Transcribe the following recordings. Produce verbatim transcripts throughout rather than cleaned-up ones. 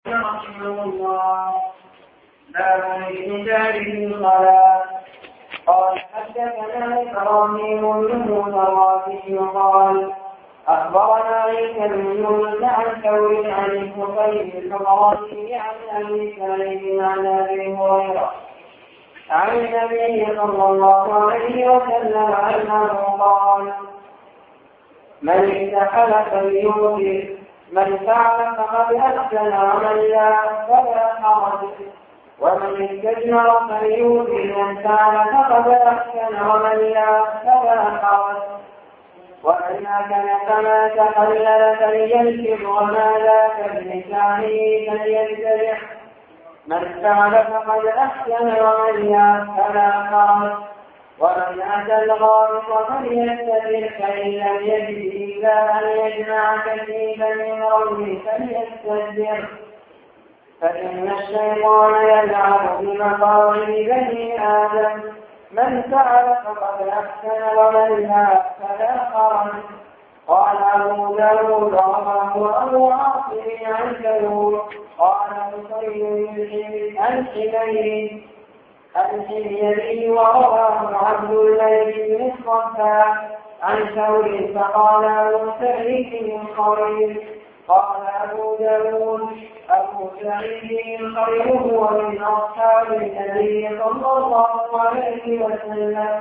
رحمه الله باب الاستتار في الصلاة. قال حدثنا إبراهيم بن موسى قال أخبرنا عيسى بن يونس عن ثور عن الحصين الحضرمي عن أبي سعيد عن أبي هريرة عن النبي صلى الله عليه وسلم أنه قال من استحل فليوتر من فعل فقد أحسن ومن لا فلا حرج ومن استجمر فليوتر من فعل فقد أحسن ومن لا فلا حرج ومن أكل فما تحلل فلينكر وما لا فبلسانه فليتبع من فعل فقد أحسن ومن لا فلا حرج ومن أتى الغائط فليستتر فإن لم يجد إلا أن يجمع كثيبا من رمله فليستتر فإن الشيطان يلعب بمقاعد بني آدم من فعل فقد أحسن ومن لا فلا حرج. قال أبو داود رواه أبو عاصم عن ثور قال حسين عن حمير الحميري ورواه عبد الملك بن الصفاء عن ثور فقال أبو سعيد خير. قال أبو داود أبو سعيد خير هو من أصحاب النبي صلى الله عليه وسلم.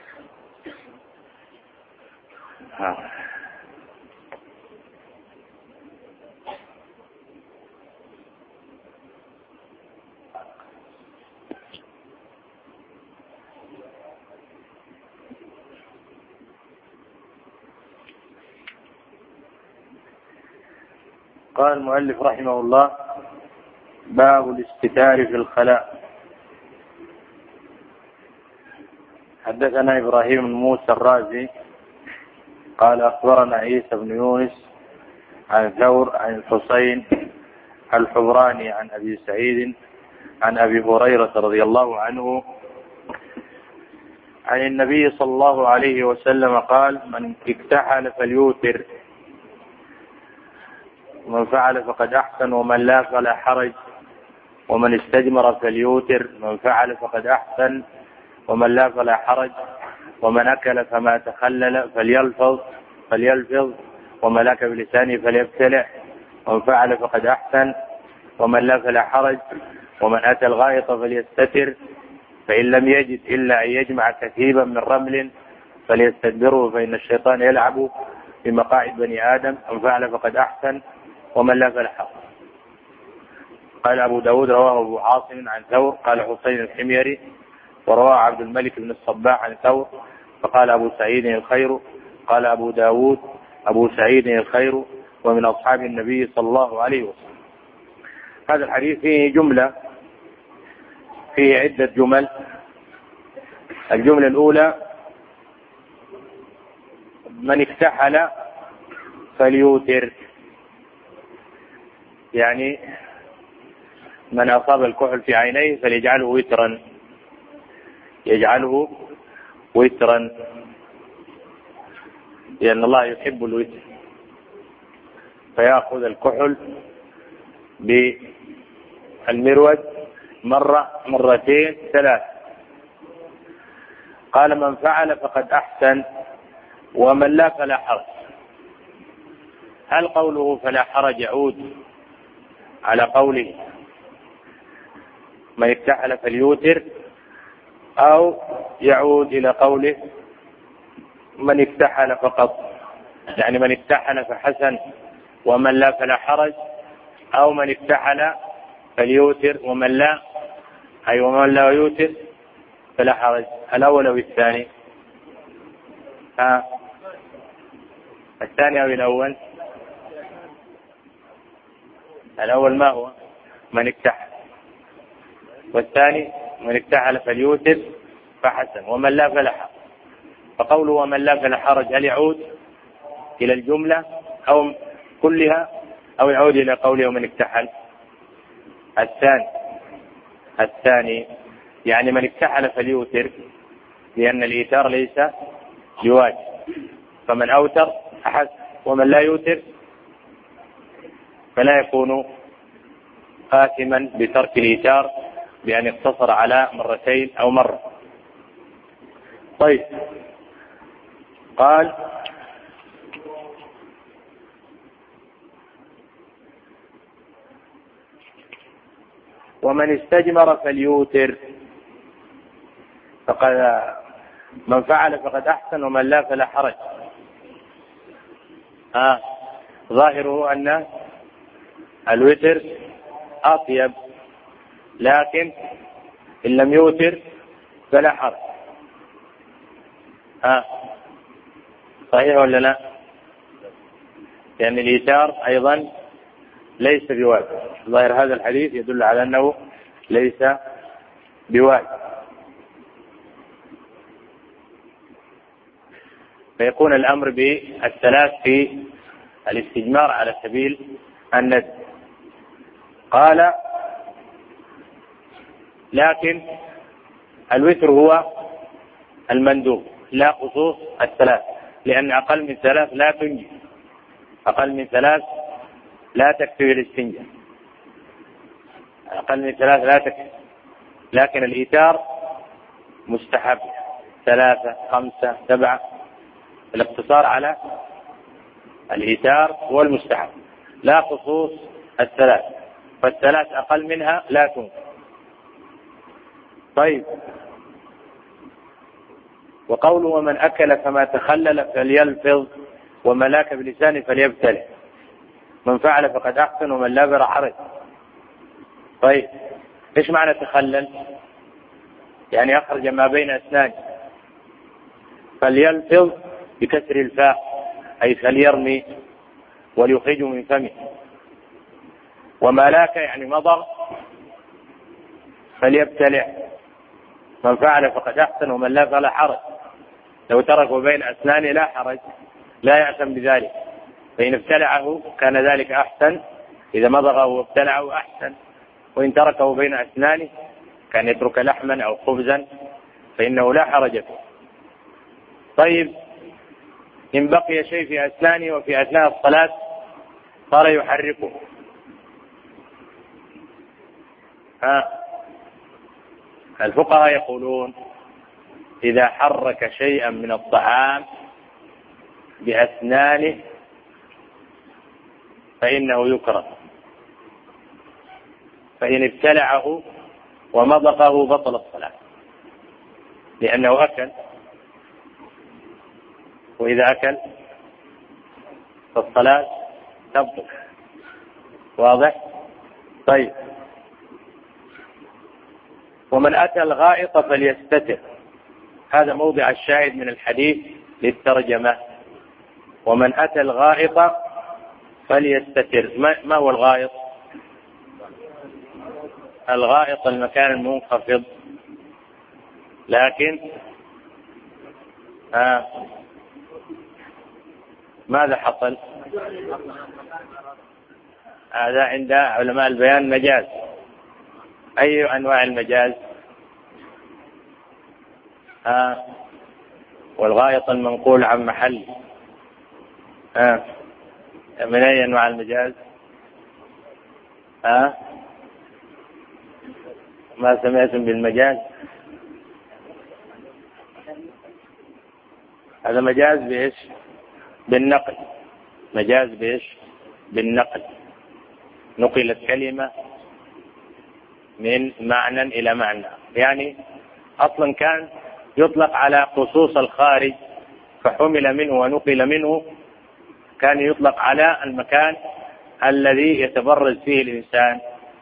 قال المؤلف رحمه الله باب الاستتار في الخلاء. حدثنا إبراهيم بن موسى الرازي قال أخبرنا عيسى بن يونس عن ثور عن الحصين الحبراني عن أبي سعيد عن أبي هريرة رضي الله عنه عن النبي صلى الله عليه وسلم قال من اكتحل فليوتر ومن فعل فقد أحسن ومن لا فلا حرج ومن استجمر فليوتر من فعل فقد أحسن ومن لا فلا حرج ومن أكل فما تخلل فليلفظ فليلفظ ومن لك بلسانه فليبتلع ومن فعل فقد أحسن ومن لا فلا حرج ومن أتى الغائط فليستتر فإن لم يجد إلا أن يجمع كثيبا من رمل فليستدبره فإن الشيطان يلعب بمقاعد بني آدم من فعل فقد أحسن ومن لا فلا حرج. قال أبو داود رواه أبو عاصم عن ثور قال حسين الحميري ورواه عبد الملك بن الصباح عن ثور فقال أبو سعيد الخير. قال أبو داود أبو سعيد الخير ومن أصحاب النبي صلى الله عليه وسلم. هذا الحديث فيه جملة فيه عدة جمل. الجملة الأولى من اكتحل فليوتر، يعني من أصاب الكحل في عينيه فليجعله وترا يجعله وترا لأن الله يحب الوتر فيأخذ الكحل بالمرود مرة مرتين ثلاث. قال من فعل فقد أحسن ومن لا فلا حرج. هل قوله فلا حرج يعود على قوله من اكتحل فليوتر أو يعود إلى قوله من اكتحل فقط، يعني من اكتحل فحسن ومن لا فلا حرج، أو من اكتحل فليوتر ومن لا أي ومن لا يوتر فلا حرج؟ الأول أو الثاني؟ ها الثاني أو الأول؟ الأول ما هو؟ من اكتحل، والثاني من اكتحل فليوتر فحسن ومن لا فلا حرج. فقوله ومن لا فلا حرج هل يعود إلى الجملة أو كلها أو يعود إلى قوله ومن اكتحل؟ الثاني الثاني يعني من اكتحل فليوتر لأن الإيتار ليس بواجب، فمن أوتر أحسن ومن لا يوتر فلا يكون آثما بترك الإيتار بأن يقتصر على مرتين أو مرة. طيب، قال ومن استجمر فليوتر، فقد من فعل فقد أحسن ومن لا فلا حرج. آه. ظاهره أن الوتر أطيب، لكن إن لم يوتر فلا حرج. آه. صحيح ولا لا؟ لأن الإيتار أيضا ليس بواجب. ظاهر هذا الحديث يدل على أنه ليس بواجب. فيكون الأمر بالثلاث في الاستجمار على سبيل الندب. قال لكن الوتر هو المندوب لا خصوص الثلاث، لأن أقل من ثلاث لا تنجي، أقل من ثلاث لا تكفي الاستنجاء، أقل من ثلاث لا تكفي. لكن الإيتار مستحب، ثلاثة خمسة سبعة، الاقتصار على الإيتار هو المستحب لا خصوص الثلاث، فالثلاث أقل منها لا تنجي. طيب، وقوله ومن أكل فما تخلل فليلفظ وملاك بلسانه فليبتلع، من فعل فقد أحسن ومن لا فلا حرج. طيب، إيش معنى تخلل؟ يعني أخرج ما بين أسنانه. فليلفظ بكسر الفاء، أي فليرمي وليخرجه من فمه. وملاك يعني مضغ فليبتلع، من فعل فقد أحسن ومن لا فلا حرج. لو تركه بين أسنانه لا حرج، لا يأثم بذلك، فإن ابتلعه كان ذلك أحسن، إذا مضغه وابتلعه أحسن. وإن تركه بين أسنانه كان يترك لحما أو خبزا فإنه لا حرج فيه. طيب، إن بقي شيء في أسنانه وفي أثناء الصلاة صار يحركه، ها الفقهاء يقولون إذا حرك شيئا من الطعام بأسنانه فإنه يكره، فإن ابتلعه ومضغه بطل الصلاة، لأنه أكل، وإذا أكل فالصلاة تبطل. واضح؟ طيب، ومن أتى الغائط فليستتر، هذا موضع الشاهد من الحديث للترجمة. ومن أتى الغائط فليستتر. ما هو الغائط؟ الغائط المكان المنخفض، لكن آه ماذا حصل؟ هذا عند علماء البيان مجاز. أي أنواع المجاز؟ آه والغائط المنقول عن محل، آه من أي أنواع المجاز؟ آه ما سمعتم بالمجاز؟ هذا مجاز بإيش؟ بالنقل. مجاز بإيش؟ بالنقل. نقلت كلمة من معنى إلى معنى، يعني أصلا كان يطلق على خصوص الخارج فحمل منه ونقل منه، كان يطلق على المكان الذي يتبرز فيه الإنسان،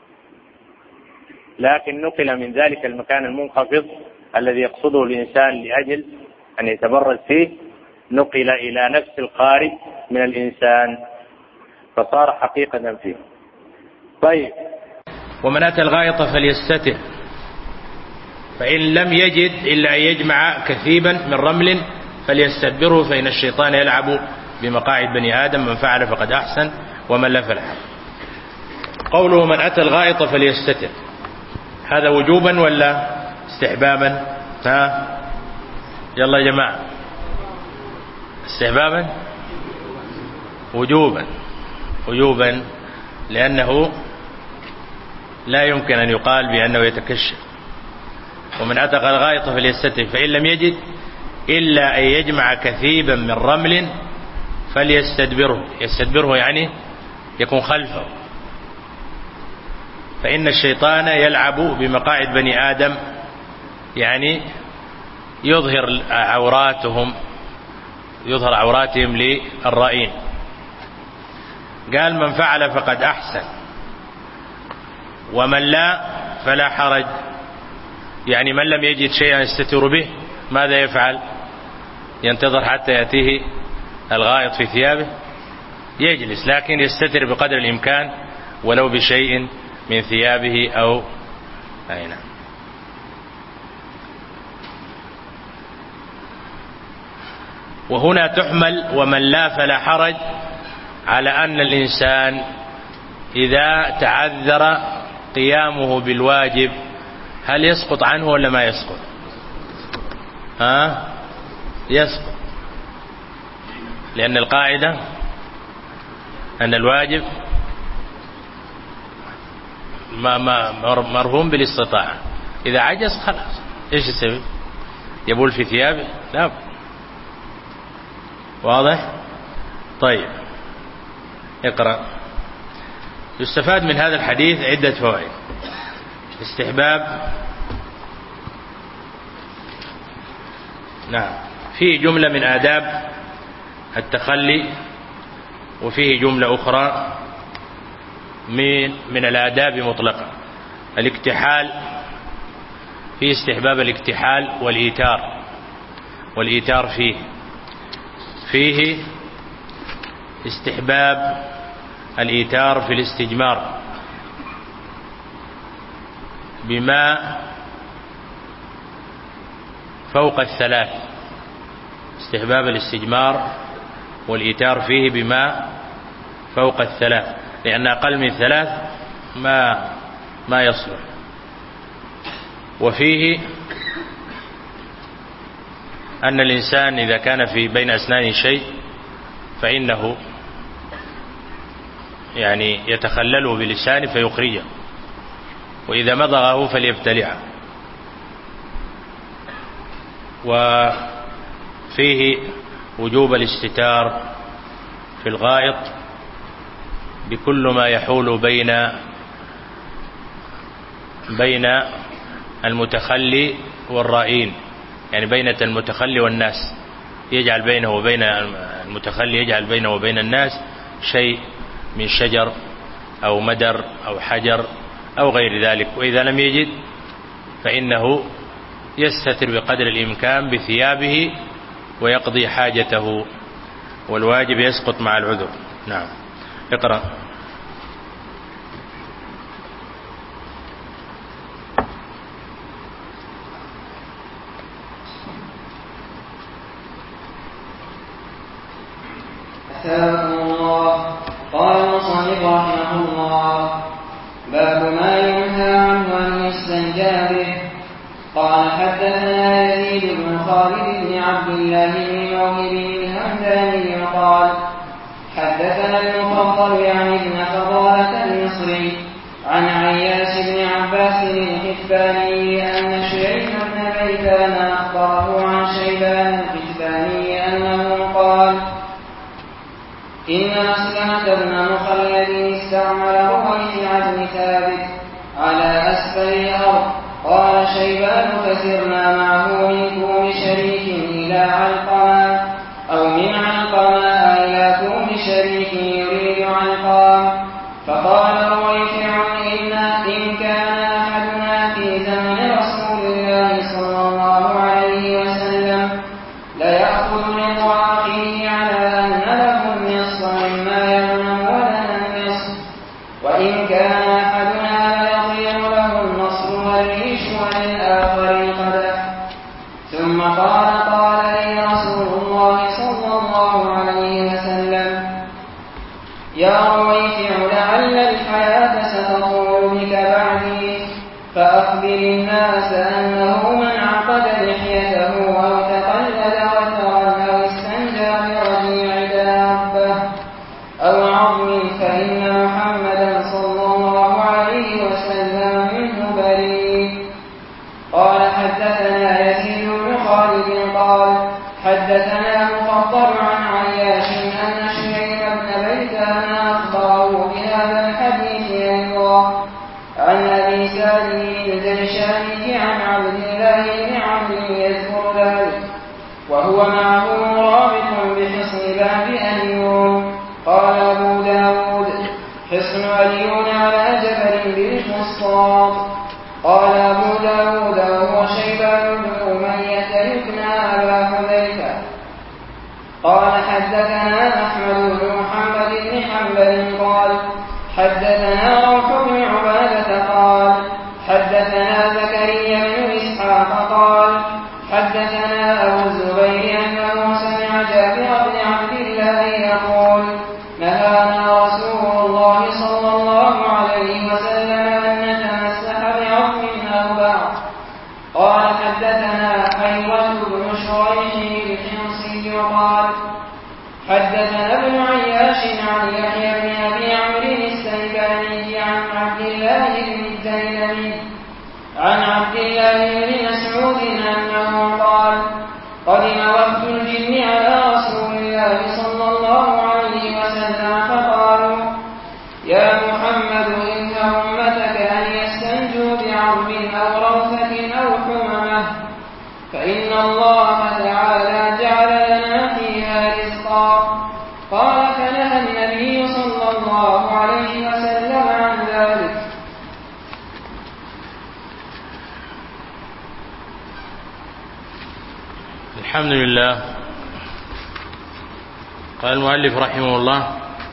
لكن نقل من ذلك المكان المنخفض الذي يقصده الإنسان لأجل أن يتبرز فيه، نقل إلى نفس الخارج من الإنسان فصار حقيقة فيه. طيب، ومن أتى الغائط فليستتر، فإن لم يجد إلا أن يجمع كثيبا من رمل فليستدبره، فإن الشيطان يلعب بمقاعد بني آدم، من فعل فقد أحسن ومن لا فلا حرج. قوله من أتى الغائط فليستتر، هذا وجوبا ولا استحبابا؟ ها يلا يا جماعة، استحبابا؟ وجوبا. وجوبا لأنه لا يمكن أن يقال بأنه يتكشف. ومن أتق الغائط فليستتر، فإن لم يجد إلا أن يجمع كثيبا من رمل فليستدبره. يستدبره يعني يكون خلفه، فإن الشيطان يلعب بمقاعد بني آدم، يعني يظهر عوراتهم يظهر عوراتهم للرائين. قال من فعل فقد أحسن ومن لا فلا حرج، يعني من لم يجد شيئا يستتر به ماذا يفعل؟ ينتظر حتى يأتيه الغائط في ثيابه؟ يجلس، لكن يستتر بقدر الإمكان ولو بشيء من ثيابه أو أين. وهنا تحمل ومن لا فلا حرج على أن الإنسان إذا تعذر قيامه بالواجب هل يسقط عنه ولا ما يسقط؟ ها؟ يسقط، لأن القاعدة أن الواجب ما ما مرهون بالاستطاعة. إذا عجز خلاص إيش يسوي؟ يبول في ثيابه؟ لا. واضح؟ طيب اقرأ. يستفاد من هذا الحديث عدة فوائد. استحباب، نعم، فيه جملة من آداب التخلي، وفيه جملة أخرى من من الآداب مطلقة. الاكتحال، فيه استحباب الاكتحال والإيتار، والإيتار فيه فيه استحباب الإيتار في الاستجمار بما فوق الثلاث. استحباب الاستجمار والإيتار فيه بما فوق الثلاث، لأن أقل من ثلاث ما ما يصلح. وفيه أن الإنسان إذا كان في بين أسنانه شيء فإنه يعني يتخلله بلسانه فيخرجه، وإذا مضغه فليبتلعه. وفيه وجوب الاستتار في الغائط بكل ما يحول بين بين المتخلي والرائين، يعني بين المتخلي والناس، يجعل بينه وبين المتخلي يجعل بينه وبين الناس شيء من شجر أو مدر أو حجر أو غير ذلك. وإذا لم يجد فإنه يستتر بقدر الإمكان بثيابه ويقضي حاجته، والواجب يسقط مع العذر. نعم اقرأ. الله. قال المصنف رحمه الله: باب ما ينهى عنه أن يستنجى به. قال حدثنا يزيد بن خالد بن عبد الله بن موهب الهمداني قال حدثنا المفضل يعني ابن فضالة المصري عن عياش بن عباس القتفاني أن شريح بن بيتان أخبره عن شيبان القتفاني أنه قال: إن مسلمة بن مخلد استعمل رويفع بن ثابت على أسفل الأرض. قال شيبان: فسرنا معه من كوم شريك إلى علقمة أو من علقمة إلى كوم شريك يريد علقام. فقال رويفع: إن, إن كان أحدنا في زمن رسول الله صلى الله عليه وسلم ليأخذ من أخيه على أن له النصف مما يغنم ولنا النصف، وإن كان أحدنا ليضيع له النصر والريش وللآخر القدح. ثم قال: قال لي رسول الله صلى الله عليه وسلم: يا رويفع لعل الحياة ستطول بك بعدي، فأخبر الناس أنه من عقد لحيته أو تقلد وترا أو استنجى برجيع دابة أو عظم فإن محمدا صلى الله عليه وسلم حدثنا مفضل عن عياش أن شهيب بن بيتان أخبره بهذا الحديث أيضا عن أبي سالم الجيشاني عن عبد الله بن عمرو يذكر ذلك وهو معه مرابط بحصن باب أليون. قال أبو داود حصن أليون على جبل بالفسطاط. قال أبو داود وهو شيبان بن أمية يكنى أبا حذيفة. قال حدثنا أحمد بن محمد بن حنبل قال حدثنا روح بن عبادة قال حدثنا زكريا بن إسحاق قال حدثنا أبو الزبير أنه سمع جابر بن عبد الله يقول نهانا رسول الله صلى الله عليه وسلم أن نتمسح بعظم أو بعض. قال حدثنا حيوة بن شريح الحمصي قال حدثنا ابن عياش عن يحيى بن أبي عمرو السيباني عن عبد الله بن الديلمي عن عبد الله بن مسعود أنه قال قدم وفد الجن على رسول الله صلى الله عليه وسلم فقالوا يا محمد إن أمتك أن يستنجوا بعظم أو روثة أو حممة فإن الله تعالى جعل لنا فيها رزقا. قال فنهى النبي صلى الله عليه وسلم عن ذلك. الحمد لله. قال المؤلف رحمه الله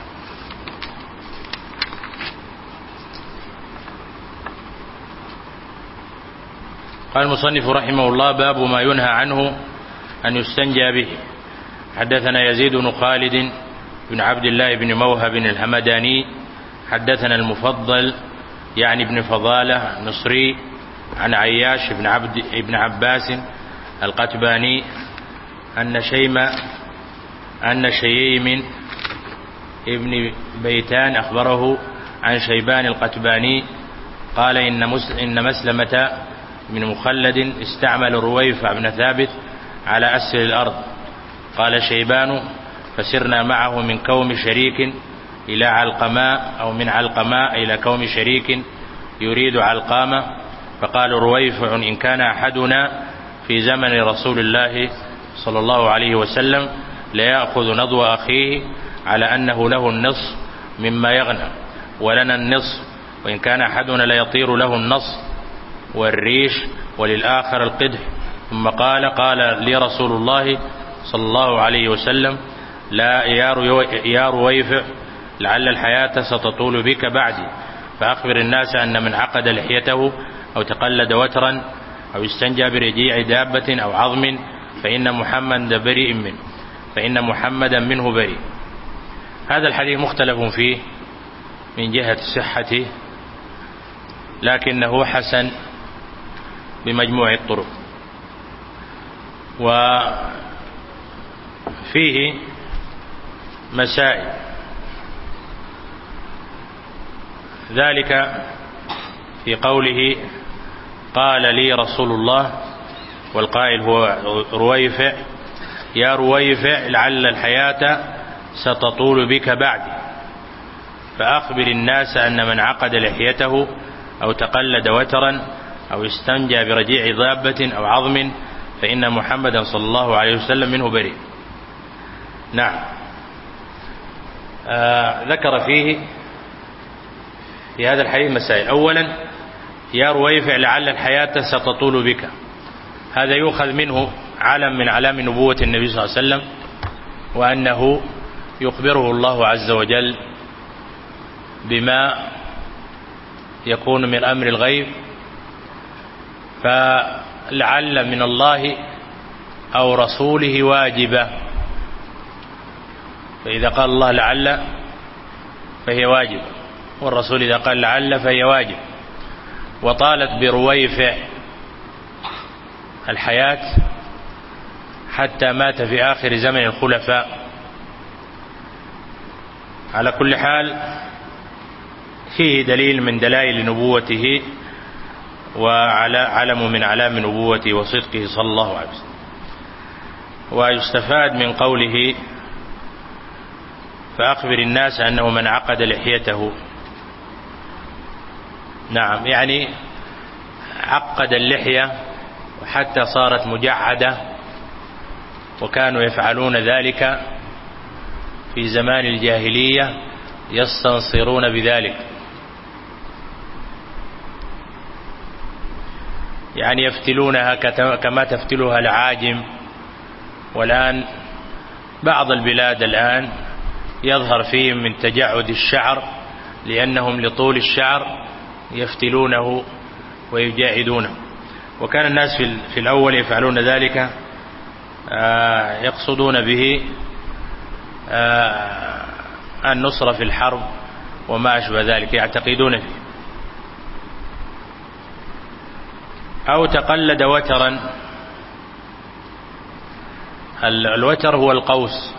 قال المصنف رحمه الله باب ما ينهى عنه أن يستنجى به. حدثنا يزيد بن خالد بن عبد الله بن موهب الهمداني حدثنا المفضل يعني ابن فضالة النصري عن عياش بن عبد ابن عباس القتباني أن شيم أن شييم ابن بيتان أخبره عن شيبان القتباني قال إن, إن مسلمة من مخلد استعمل رويفع بن ثابت على أسفل الأرض. قال شيبان فسرنا معه من كوم شريك إلى علقماء أو من علقماء إلى كوم شريك يريد علقامة. فقال رويفع إن كان أحدنا في زمن رسول الله صلى الله عليه وسلم ليأخذ نضو أخيه على أنه له النصف مما يغنم ولنا النصف وإن كان أحدنا ليطير له النصف والريش وللآخر القدح. ثم قال قال لي رسول الله صلى الله عليه وسلم لا يا رويفع لعل الحياة ستطول بك بعدي فأخبر الناس أن من عقد لحيته أو تقلد وترا أو استنجى برجيع دابة أو عظم فإن محمدا بريء منه فإن محمدا منه بريء. هذا الحديث مختلف فيه من جهة صحته لكنه حسن بمجموع الطرق. وفيه مسائل ذلك في قوله قال لي رسول الله والقائل هو رويفع يا رويفع لعل الحياة ستطول بك بعدي فأخبر الناس أن من عقد لحيته أو تقلد وترا أو استنجى برجيع ضابة أو عظم فإن محمدا صلى الله عليه وسلم منه بريء. نعم. آه ذكر فيه في هذا الحديث مسائل. أولا يا رويفع لعل الحياة ستطول بك، هذا يؤخذ منه علم من علام نبوة النبي صلى الله عليه وسلم وأنه يخبره الله عز وجل بما يكون من أمر الغيب فلعل من الله أو رسوله واجبة. فإذا قال الله لعل فهي واجب والرسول إذا قال لعل فهي واجب. وطالت برويفع الحياة حتى مات في آخر زمن الخلفاء. على كل حال فيه دليل من دلائل نبوته وعلى علم من علام نبوته وصدقه صلى الله عليه وسلم. ويستفاد من قوله فأخبر الناس أنه من عقد لحيته. نعم، يعني عقد اللحية وحتى صارت مجعدة، وكانوا يفعلون ذلك في زمان الجاهلية يستنصرون بذلك، يعني يفتلونها كما تفتلها العاجم. والآن بعض البلاد الآن يظهر فيهم من تجعد الشعر، لأنهم لطول الشعر يفتلونه ويجاعدونه. وكان الناس في الأول يفعلون ذلك يقصدون به النصر في الحرب وما أشبه ذلك، يعتقدون فيه. أو تقلد وترا. الوتر هو القوس،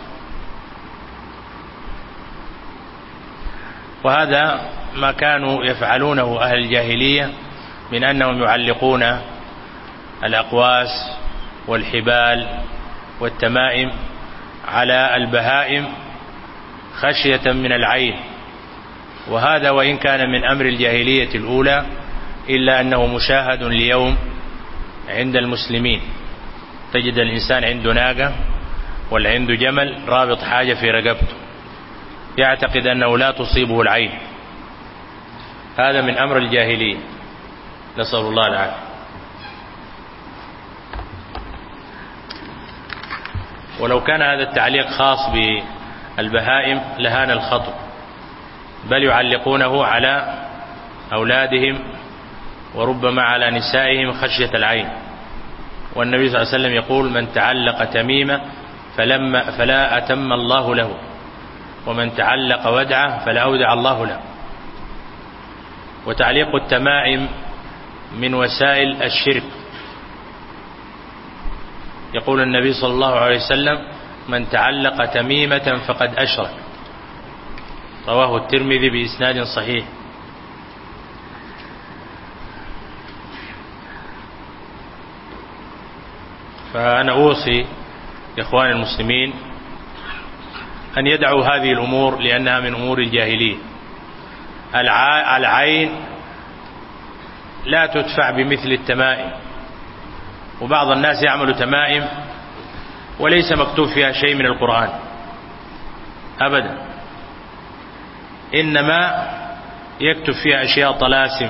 وهذا ما كانوا يفعلونه أهل الجاهلية من أنهم يعلقون الأقواس والحبال والتمائم على البهائم خشية من العين. وهذا وإن كان من أمر الجاهلية الأولى إلا أنه مشاهد اليوم عند المسلمين. تجد الإنسان عنده ناقة ولا عنده جمل رابط حاجة في رقبته، يعتقد أنه لا تصيبه العين. هذا من أمر الجاهلية، نسأل الله العافية. ولو كان هذا التعليق خاص بالبهائم لهان الخطب، بل يعلقونه على أولادهم وربما على نسائهم خشية العين. والنبي صلى الله عليه وسلم يقول: من تعلق تميمة فلما فلا أتم الله له، ومن تعلق ودعة فلا أودع الله له. وتعليق التمائم من وسائل الشرك. يقول النبي صلى الله عليه وسلم: من تعلق تميمة فقد أشرك. رواه الترمذي بإسناد صحيح. فأنا أوصي إخوان المسلمين أن يدعوا هذه الأمور، لأنها من أمور الجاهلية. العين لا تدفع بمثل التمائم، وبعض الناس يعمل تمائم وليس مكتوب فيها شيء من القرآن أبدا، إنما يكتب فيها أشياء طلاسم.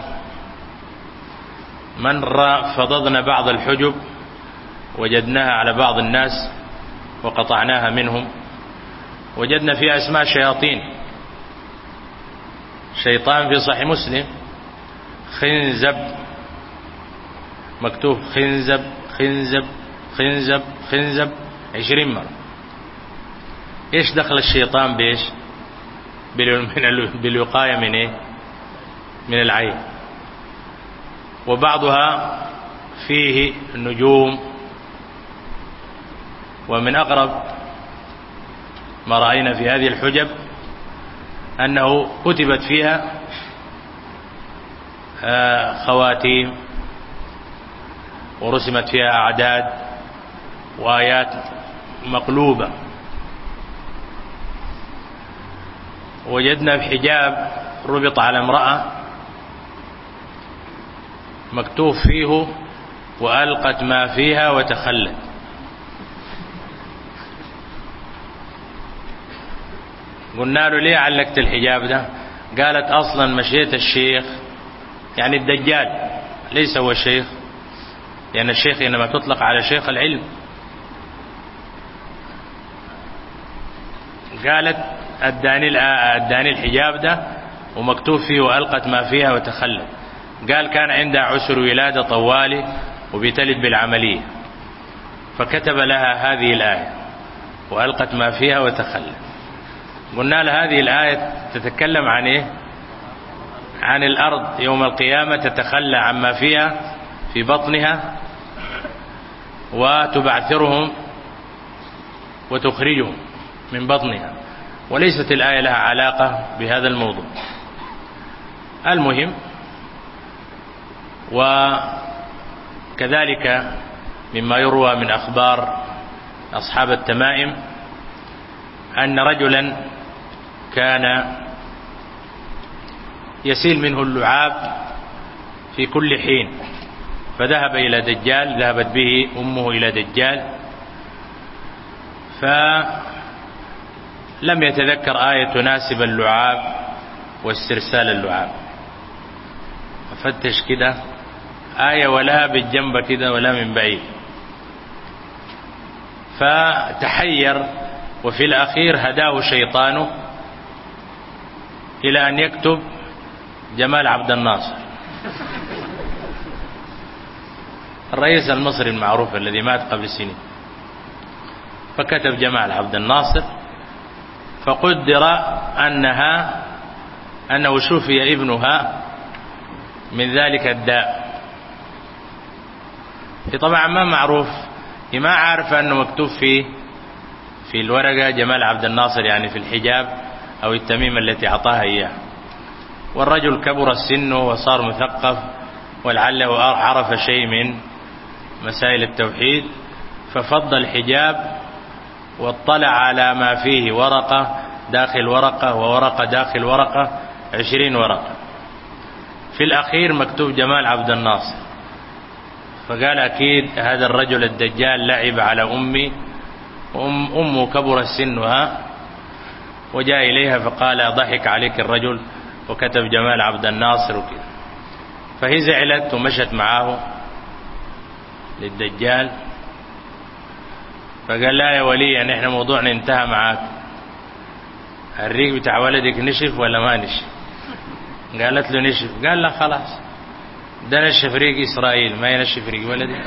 مرة فضضنا بعض الحجب وجدناها على بعض الناس وقطعناها منهم، وجدنا فيها أسماء شياطين. شيطان في صحيح مسلم خنزب، مكتوب خنزب خنزب خنزب خنزب عشرين مرة. إيش دخل الشيطان بإيش؟ بالوقاية من إيه؟ من العين. وبعضها فيه نجوم. ومن أقرب ما رأينا في هذه الحجب أنه كتبت فيها خواتيم، ورسمت فيها أعداد وآيات مقلوبة. وجدنا في حجاب ربط على امرأة مكتوب فيه: وألقت ما فيها وتخلت. قلنا له: ليه علقت الحجاب ده؟ قالت: أصلا مشيت الشيخ، يعني الدجال ليس هو الشيخ، لأن الشيخ إنما تطلق على شيخ العلم. قالت: أداني أداني الحجاب ده ومكتوب فيه وألقت ما فيها وتخلت. قال: كان عندها عسر ولادة طوالي وبتلد بالعملية، فكتب لها هذه الآية: وألقت ما فيها وتخلت. قلنا له: هذه الآية تتكلم عن إيه؟ عن الأرض يوم القيامة تتخلى عما فيها في بطنها وتبعثرهم وتخرجهم من بطنها، وليست الآية لها علاقة بهذا الموضوع. المهم، وكذلك مما يروى من أخبار أصحاب التمائم أن رجلا كان يسيل منه اللعاب في كل حين، فذهب إلى دجال، ذهبت به أمه إلى دجال، فلم يتذكر آية تناسب اللعاب واسترسال اللعاب، فتش كده آية ولا بالجنب كده ولا من بعيد، فتحير، وفي الأخير هداه شيطانه إلى أن يكتب جمال عبد الناصر الرئيس المصري المعروف الذي مات قبل سنين، فكتب جمال عبد الناصر، فقدر أنها أنه شفي ابنها من ذلك الداء. طبعا ما معروف، ما عارفة أنه مكتوب في في الورقة جمال عبد الناصر، يعني في الحجاب أو التميمة التي أعطاها إياه. والرجل كبر السن وصار مثقف، ولعله عرف شيء من مسائل التوحيد، ففض الحجاب واطلع على ما فيه ورقة داخل ورقة وورقة داخل ورقة، عشرين ورقة، في الأخير مكتوب جمال عبد الناصر. فقال أكيد هذا الرجل الدجال لعب على أمي، وأم أمه كبر سنها، وجاء إليها فقال ضحك عليك الرجل وكتب جمال عبد الناصر وكذا. فهي زعلت ومشت معاه للدجال، فقال لا يا ولي، يعني احنا موضوعنا انتهى معاك، الريق بتاع ولدك نشف ولا ما نشف؟ قالت له نشف. قال لا خلاص، ده نشف ريق إسرائيل، ما ينشف ريق ولدك.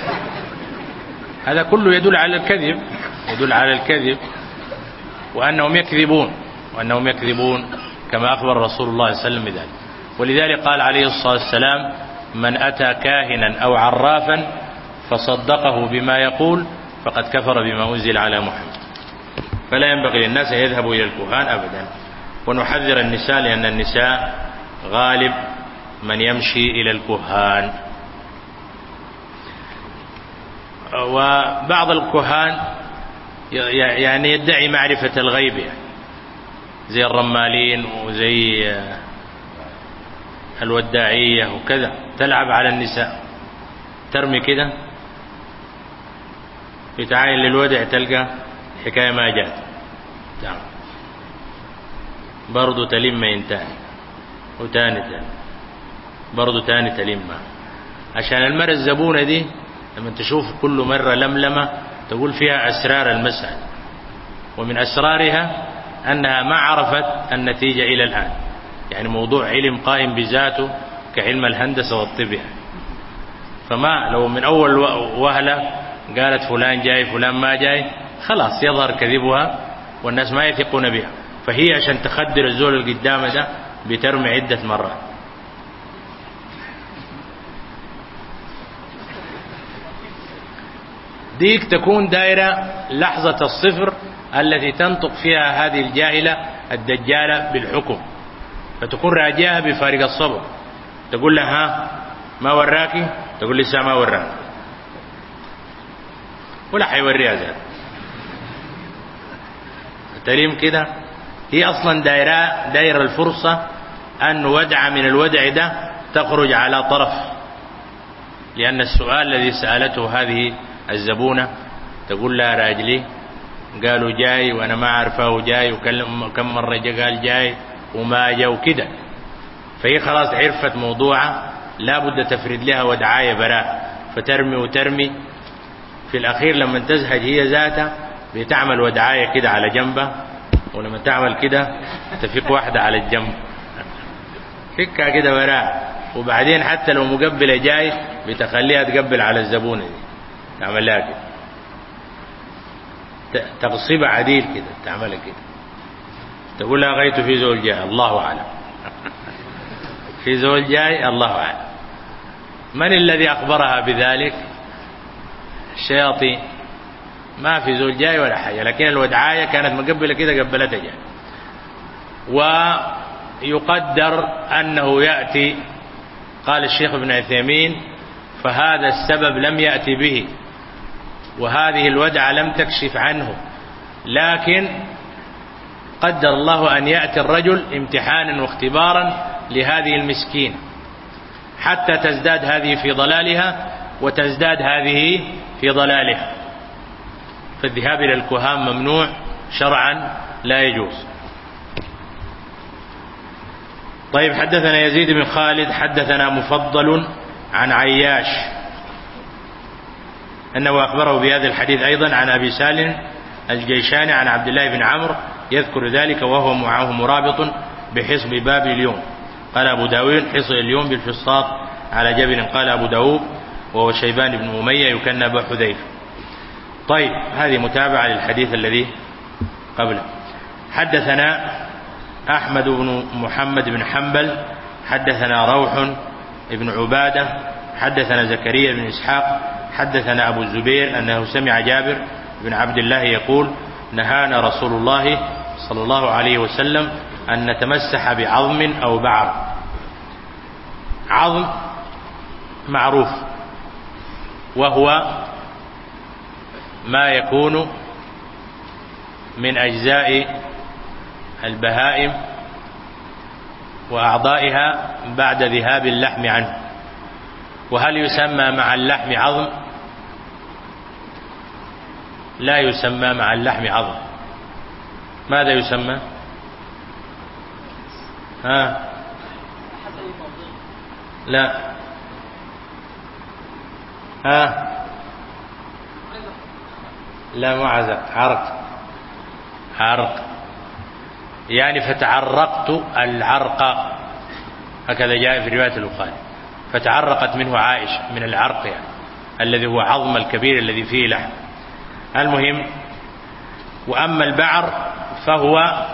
هذا كله يدل على الكذب، يدل على الكذب، وأنهم يكذبون وأنهم يكذبون كما أخبر رسول الله صلى الله عليه وسلم بذلك. ولذلك قال عليه الصلاة والسلام: من أتى كاهنا أو عرافا فصدقه بما يقول فقد كفر بما أنزل على محمد. فلا ينبغي للناس أن يذهبوا إلى الكهان أبدا، ونحذر النساء، لأن النساء غالب من يمشي إلى الكهان. وبعض الكهان يعني يدعي معرفة الغيب، يعني زي الرمالين وزي الوداعية وكذا، تلعب على النساء، ترمي كده بتعاين للودع، تلقى حكاية ما جات، برضو تلم ما ينتهي، وتاني تاني برضو تاني تلم، عشان المرة الزبونة دي لما تشوف كل مرة لملمة تقول فيها أسرار المسألة، ومن أسرارها أنها ما عرفت النتيجة إلى الآن، يعني موضوع علم قائم بذاته كعلم الهندسة والطب، فما لو من أول وهلة قالت فلان جاي فلان ما جاي، خلاص يظهر كذبها والناس ما يثقون بها. فهي عشان تخدر الزول اللي قدامه ده بترمي عدة مرات. ديك تكون دائرة لحظة الصفر التي تنطق فيها هذه الجاهلة الدجالة بالحكم، فتكون راجعها بفارق الصبر، تقول لها ها ما وراكي، تقول لسه ما وراك، ولا حيوريها ذات تريم كده. هي أصلا دائرة دائرة الفرصة أن ودع من الودع ده تخرج على طرف، لأن السؤال الذي سألته هذه الزبونة تقول لها راجلي قالوا جاي وأنا ما عارفه جاي، وكم مرة جاء قال جاي وما جاء وكده، فهي خلاص عرفت موضوعها، لا بد تفرد لها ودعاية براء، فترمي وترمي، في الأخير لما تزهج هي ذاتها بتعمل ودعاية كده على جنبها، ولما تعمل كده تفيق واحدة على الجنب، فكها كده براء، وبعدين حتى لو مقبلة جاي بتخليها تقبل على الزبونة دي، تعمل لها كده، تغصب عديل كده، تعملها كده، تقول لها غيت في زول جاي الله أعلم في زول جاي الله أعلم. من الذي أخبرها بذلك؟ الشياطين، ما في زول جاي ولا حاجة، لكن الودعاية كانت مقبلة كده قبلتها جاي. ويقدر أنه يأتي، قال الشيخ ابن عثيمين: فهذا السبب لم يأتي به وهذه الودعة لم تكشف عنه، لكن قدر الله أن يأتي الرجل امتحانا واختبارا لهذه المسكين حتى تزداد هذه في ضلالها وتزداد هذه في ضلالها، فالذهاب إلى الكهان ممنوع شرعا لا يجوز. طيب، حدثنا يزيد بن خالد حدثنا مفضل عن عياش أنه أخبره بهذا الحديث أيضا عن أبي سالم الجيشاني عن عبد الله بن عمرو يذكر ذلك وهو معه مرابط بحصب باب اليوم. قال أبو داود حصن اليوم بالفسطاط على جبل. قال أبو داود وهو شيبان بن أمية يكنى أبا حذيفة. طيب، هذه متابعة للحديث الذي قبله. حدثنا أحمد بن محمد بن حنبل حدثنا روح بن عبادة حدثنا زكريا بن إسحاق حدثنا أبو الزبير أنه سمع جابر بن عبد الله يقول نهانا رسول الله صلى الله عليه وسلم أن نتمسح بعظم أو بعر. عظم معروف وهو ما يكون من أجزاء البهائم وأعضائها بعد ذهاب اللحم عنه. وهل يسمى مع اللحم عظم؟ لا يسمى مع اللحم عظم. ماذا يسمى؟ ها؟ لا. ها؟ لا، مو عزق، عرق. عرق يعني فتعرقت العرق، هكذا جاء في رواية البخاري، فتعرقت منه عائشة من العرق يعني الذي هو عظم الكبير الذي فيه لحم. المهم، وأما البعر فهو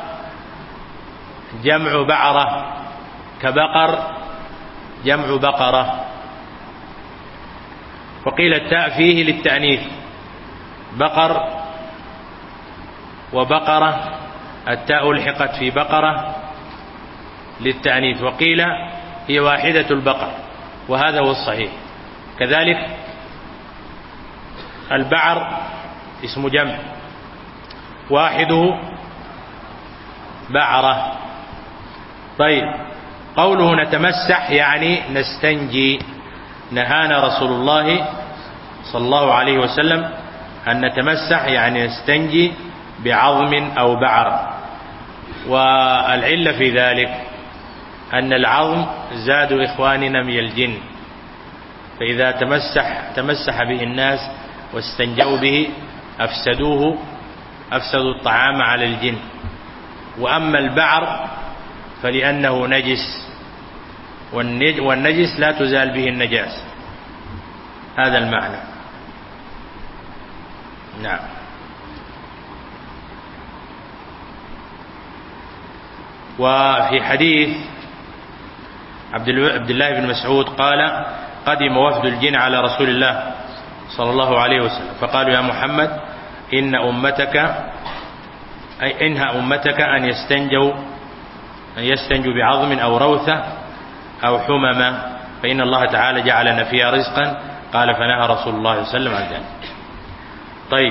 جمع بعرة كبقر، جمع بقرة. وقيل التاء فيه للتأنيث، بقر وبقرة، التاء لحقت في بقرة للتأنيث. وقيل هي واحدة البقر، وهذا هو الصحيح. كذلك البعر اسم جمع، واحده بعرة. طيب، قوله نتمسح يعني نستنجي. نهانا رسول الله صلى الله عليه وسلم أن نتمسح يعني نستنجي بعظم أو بعر. والعلة في ذلك أن العظم زاد إخواننا من الجن، فإذا تمسح تمسح به الناس واستنجوا به أفسدوه، أفسدوا الطعام على الجن. وأما البعر فلأنه نجس، والنجس لا تزال به النجاسة، هذا المعنى. نعم. وفي حديث عبد الله بن مسعود قال قدم وفد الجن على رسول الله صلى الله عليه وسلم فقالوا يا محمد إن أمتك أي إنها أمتك أن يستنجوا أن يستنجوا بعظم أو روثة أو حممة، فإن الله تعالى جعل لنا فيها رزقا. قال فنهى رسول الله صلى الله عليه وسلم عن ذلك. طيب،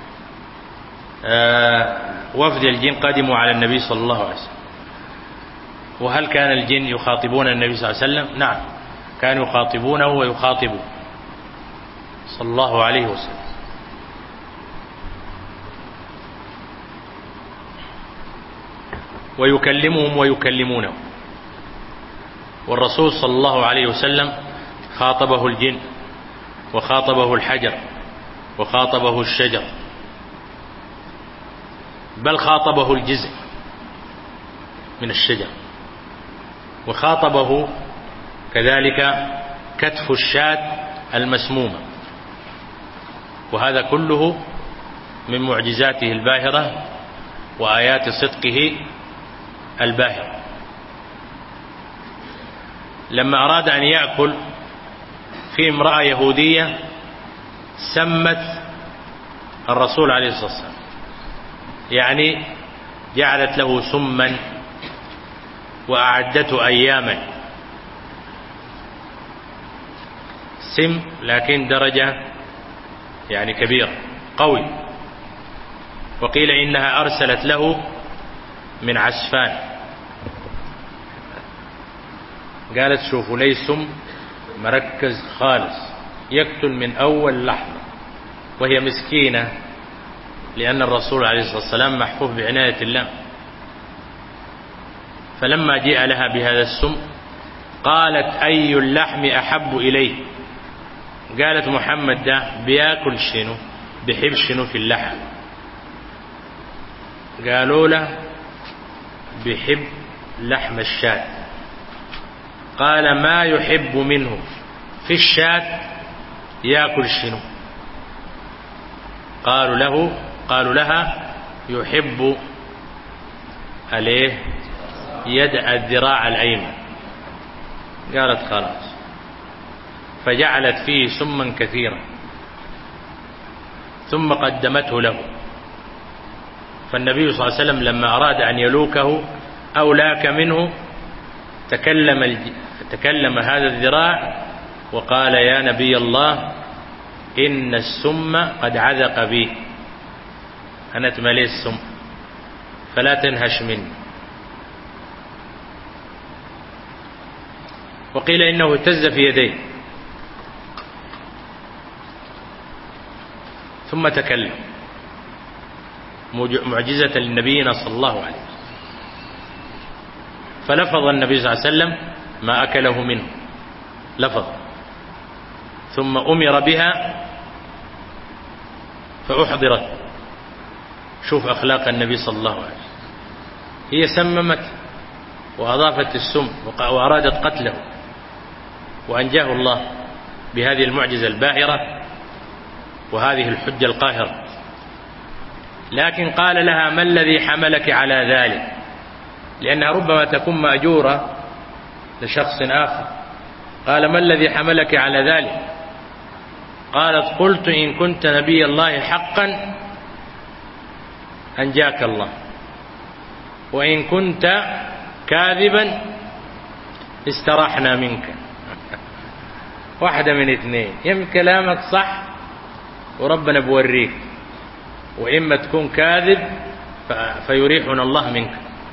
آه وفد الجن قدموا على النبي صلى الله عليه وسلم. وهل كان الجن يخاطبون النبي صلى الله عليه وسلم؟ نعم، كانوا يخاطبونه ويخاطبوا صلى الله عليه وسلم. ويكلمهم ويكلمونه. والرسول صلى الله عليه وسلم خاطبه الجن وخاطبه الحجر وخاطبه الشجر، بل خاطبه الجزء من الشجر، وخاطبه كذلك كتف الشاة المسمومة. وهذا كله من معجزاته الباهرة وآيات صدقه الباهرة. لما أراد أن يأكل في امرأة يهودية سمت الرسول عليه الصلاة والسلام، يعني جعلت له سما وأعدته أياما، سم لكن درجة يعني كبير قوي. وقيل إنها أرسلت له من عسفان، قالت شوفوا لي سم مركز خالص يقتل من أول لحظة، وهي مسكينة لأن الرسول عليه الصلاة والسلام محفوف بعناية الله. فلما جاء لها بهذا السم قالت أي اللحم أحب إليه؟ قالت محمد ده بياكل شنو، بحب شنو في اللحم؟ قالوا له بحب لحم الشاة. قال ما يحب منه في الشاة ياكل شنو؟ قالوا له قالوا لها يحب عليه يد الذراع الأيمن. قالت خلاص، فجعلت فيه سما كثيرا ثم قدمته له. فالنبي صلى الله عليه وسلم لما أراد أن يلوكه أو لاك منه تكلم, الج... تكلم هذا الذراع وقال يا نبي الله إن السم قد عذق بي، أنا اتملي السم فلا تنهش مني. وقيل إنه اهتز في يديه ثم تكلم، معجزة لنبينا صلى الله عليه وسلم. فلفظ النبي صلى الله عليه وسلم ما أكله منه لفظ، ثم أمر بها فأحضرت. شوف أخلاق النبي صلى الله عليه وسلم، هي سممت وأضافت السم وأرادت قتله، وأنجاه الله بهذه المعجزة الباهرة وهذه الحجة القاهرة. لكن قال لها ما الذي حملك على ذلك؟ لأنها ربما تكون مأجورة لشخص آخر. قال ما الذي حملك على ذلك؟ قالت قلت إن كنت نبي الله حقا أنجاك الله، وإن كنت كاذبا استراحنا منك. واحدة من اثنين، يم كلامك صح وربنا بوريك، وإما تكون كاذب فيريحنا الله منك.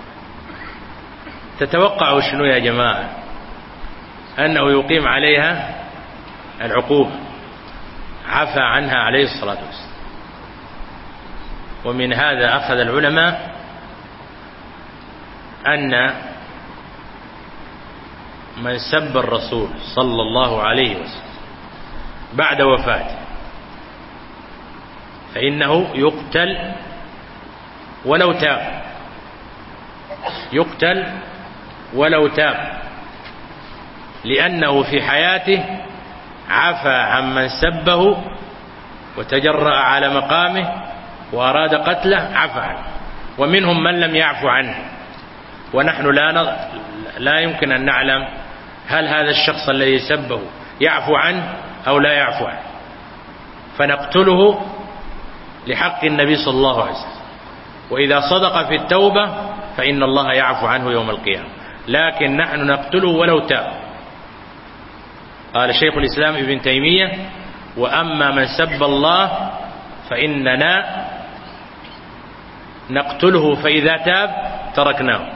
تتوقعوا شنو يا جماعة؟ أنه يقيم عليها العقوبة، عفى عنها عليه الصلاة والسلام. ومن هذا أخذ العلماء أن من سب الرسول صلى الله عليه وسلم بعد وفاته فإنه يقتل ولو تاب، يقتل ولو تاب، لأنه في حياته عفى عمن سبه وتجرأ على مقامه وأراد قتله، عفى عنه. ومنهم من لم يعفو عنه، ونحن لا لا يمكن أن نعلم هل هذا الشخص الذي سبه يعفو عنه أو لا يعفو عنه، فنقتله لحق النبي صلى الله عليه وسلم. وإذا صدق في التوبة فإن الله يعفو عنه يوم القيامة، لكن نحن نقتله ولو تاب. قال شيخ الإسلام ابن تيمية وأما من سب الله فإننا نقتله فإذا تاب تركناه.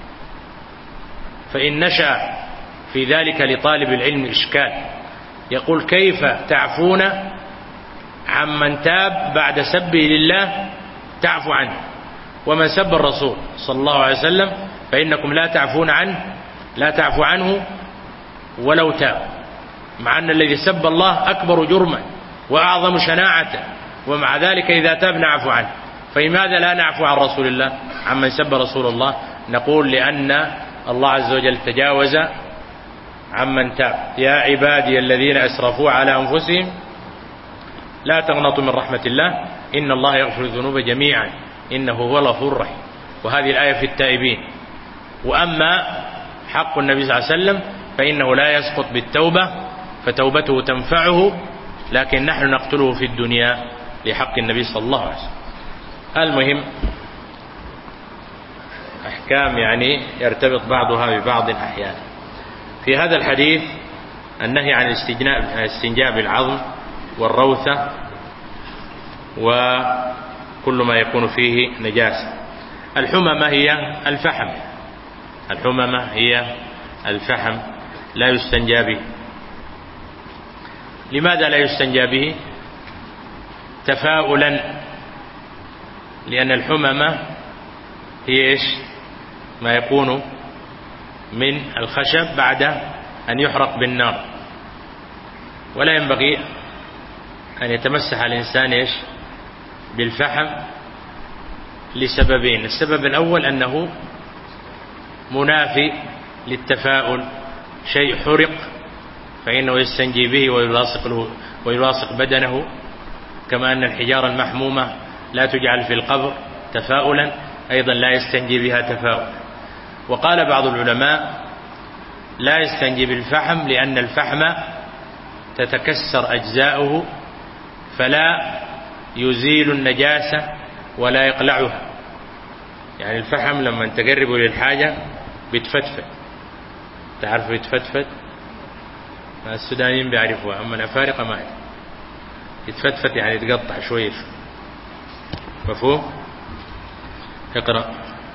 فإن نشأ في ذلك لطالب العلم إشكال، يقول كيف تعفون عمن تاب بعد سبه لله تعفو عنه، ومن سب الرسول صلى الله عليه وسلم فإنكم لا تعفون عنه لا تعفو عنه ولو تاب، مع أن الذي سب الله أكبر جرما وأعظم شناعة، ومع ذلك إذا تاب نعفو عنه. فلماذا لا نعفو عن رسول الله عمن سب رسول الله؟ نقول لأن الله عز وجل تجاوز عمن تاب. يا عبادي الذين أسرفوا على أنفسهم لا تقنطوا من رحمة الله إن الله يغفر الذنوب جميعا إنه هو الغفور الرحيم. وهذه الآية في التائبين. وأما حق النبي صلى الله عليه وسلم فإنه لا يسقط بالتوبة، فتوبته تنفعه، لكن نحن نقتله في الدنيا لحق النبي صلى الله عليه وسلم. المهم أحكام يعني يرتبط بعضها ببعض أحيانا. في هذا الحديث النهي عن الاستنجاء بالعظم والروثة وكل ما يكون فيه نجاسة. الحممة هي الفحم، الحممة هي الفحم لا يستنجى به. لماذا لا يستنجى به؟ تفاؤلا، لأن الحممة هي إيش؟ ما يكون من الخشب بعد أن يحرق بالنار، ولا ينبغي أن يتمسح الإنسان إيش؟ بالفحم لسببين. السبب الأول أنه منافي للتفاؤل، شيء حرق فإنه يستنجي به ويلاصق له ويلاصق بدنه، كما أن الحجارة المحمومة لا تجعل في القبر تفاؤلا، أيضا لا يستنجي بها تفاؤلا. وقال بعض العلماء لا يستنجي بالفحم لأن الفحم تتكسر أجزاؤه فلا يزيل النجاسة ولا يقلعها. يعني الفحم لما تقربه للحاجة بيتفتفت، تعرف بيتفتفت؟ السودانيين بيعرفوها، أما الأفارقة ما يعرف. يتفتفت يعني يتقطع شوية. مفهوم؟ اقرأ.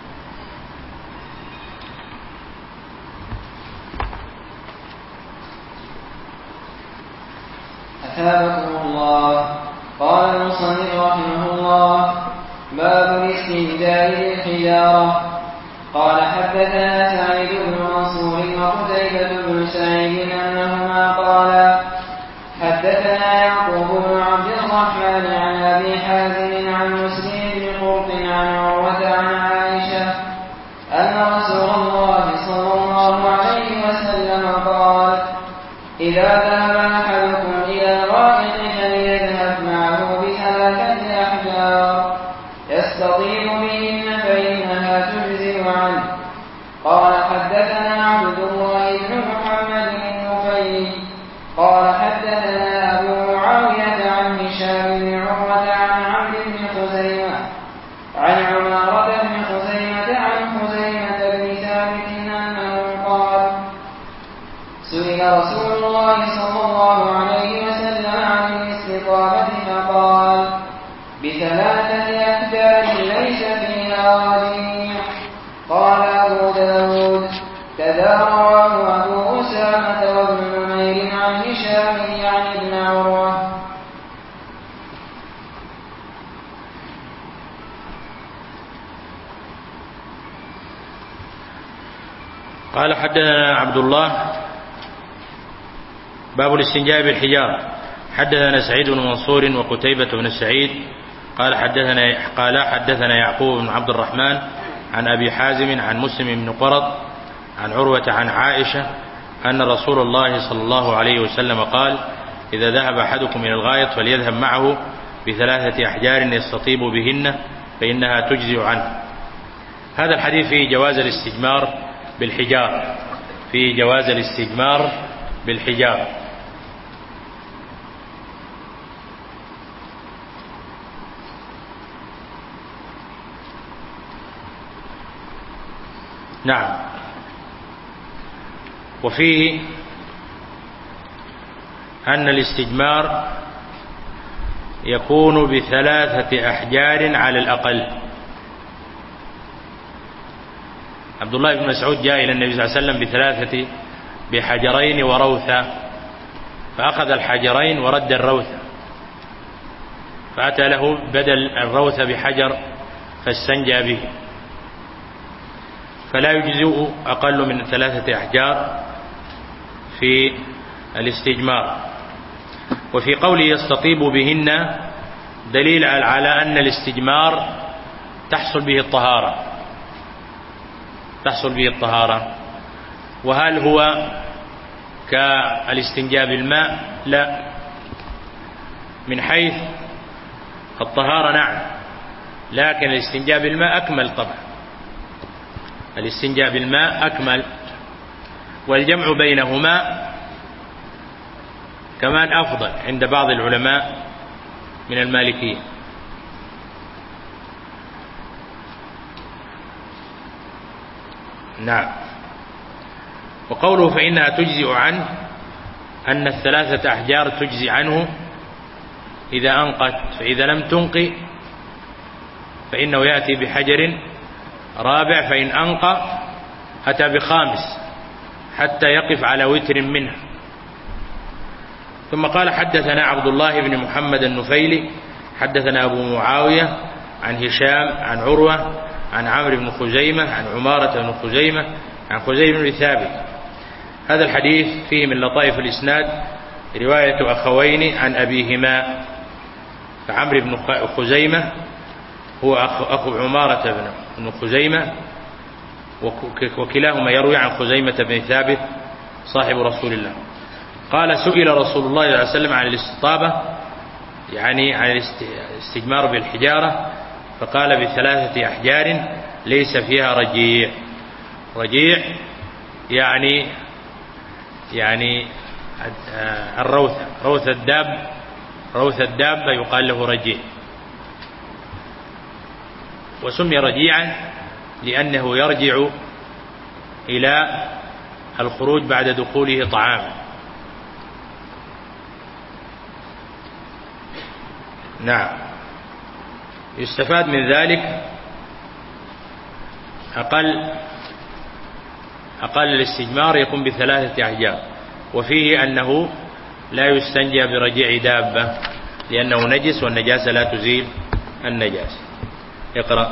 أثابكم الله. قال المصنف رحمه الله: باب الاستنجاء بالحجارة. قال حدثنا سعيد بن منصور وقتيبة بن سعيد أنهما قالا حدثنا يعقوب بن عبد الرحمن عن أبي حازم عن مسلم بن قرط عن عروة عن عائشة أن رسول الله صلى الله عليه وسلم قال: إذا ذهب أحدكم إلى الغائط فليذهب معه بثلاثة أحجار يستطيل بهن فإنها تجزئ عنه. قال حدثنا عبد الله بن محمد النفيلي قال حدثنا أبو معاوية عن هشام بن عروة عن عمرو بن خزيمة عن عمارة بن خزيمة عن خزيمة بن ثابت أنه قال: سئل رسول الله صلى الله عليه وسلم عن الاستطابة فقال: بثلاثة أحجار ليس فيها غدير. قال أبو داود: كذا رواه أبو أسامة وابن نمير عن هشام يعني ابن عروة. قال حدثنا عبد الله. باب الاستنجاء بالحجارة. حدثنا سعيد بن منصور وقتيبة بن سعيد قال حدثنا قال حدثنا يعقوب بن عبد الرحمن عن أبي حازم عن مسلم بن قرط عن عروة عن عائشة أن رسول الله صلى الله عليه وسلم قال: إذا ذهب أحدكم إلى الغائط فليذهب معه بثلاثة أحجار يستطيب بهن فإنها تجزئ عنه. هذا الحديث فيه جواز الاستجمار بالحجار، فيه جواز الاستجمار بالحجار. نعم. وفيه أن الاستجمار يكون بثلاثة أحجار على الأقل. عبد الله بن مسعود جاء إلى النبي صلى الله عليه وسلم بثلاثة بحجرين وروثة، فأخذ الحجرين ورد الروثة، فأتى له بدل الروثة بحجر فاستنجى به، فلا يجزئ أقل من ثلاثة أحجار في الاستجمار. وفي قوله يستطيب بهن دليل على أن الاستجمار تحصل به الطهارة، تحصل به الطهارة. وهل هو كالاستنجاء بالماء؟ لا، من حيث الطهارة نعم، لكن الاستنجاء بالماء أكمل طبعا، الاستنجاء بالماء أكمل. والجمع بينهما كمان أفضل عند بعض العلماء من المالكية. نعم. وقوله فإنها تجزئ عنه، أن الثلاثة أحجار تجزي عنه، إذا أنقت، فإذا لم تنق فإنه يأتي بحجر رابع، فإن أنقى أتى بخامس حتى يقف على وتر منها. ثم قال حدثنا عبد الله بن محمد النفيلي حدثنا أبو معاوية عن هشام عن عروة عن عمرو بن خزيمة عن عمارة بن خزيمة عن خزيمة بن ثابت. هذا الحديث فيه من لطائف الإسناد رواية أخوين عن أبيهما، فعمرو بن خزيمة هو أخو عمارة بن خزيمة، وكلاهما يروي عن خزيمة بن ثابت صاحب رسول الله. قال سئل رسول الله صلى الله عليه وسلم عن الاستطابة، يعني عن الاستجمار بالحجارة، فقال بثلاثة أحجار ليس فيها رجيع. رجيع يعني يعني الروثة، روث الداب، روث الدابة يقال له رجيع، وسمي رجيعا لأنه يرجع إلى الخروج بعد دخوله طعاما. نعم. يستفاد من ذلك أقل أقل الاستجمار يكون بثلاثة أحجار، وفيه أنه لا يستنجى برجيع دابة لأنه نجس، والنجاسة لا تزيل النجاسة. اقرأ.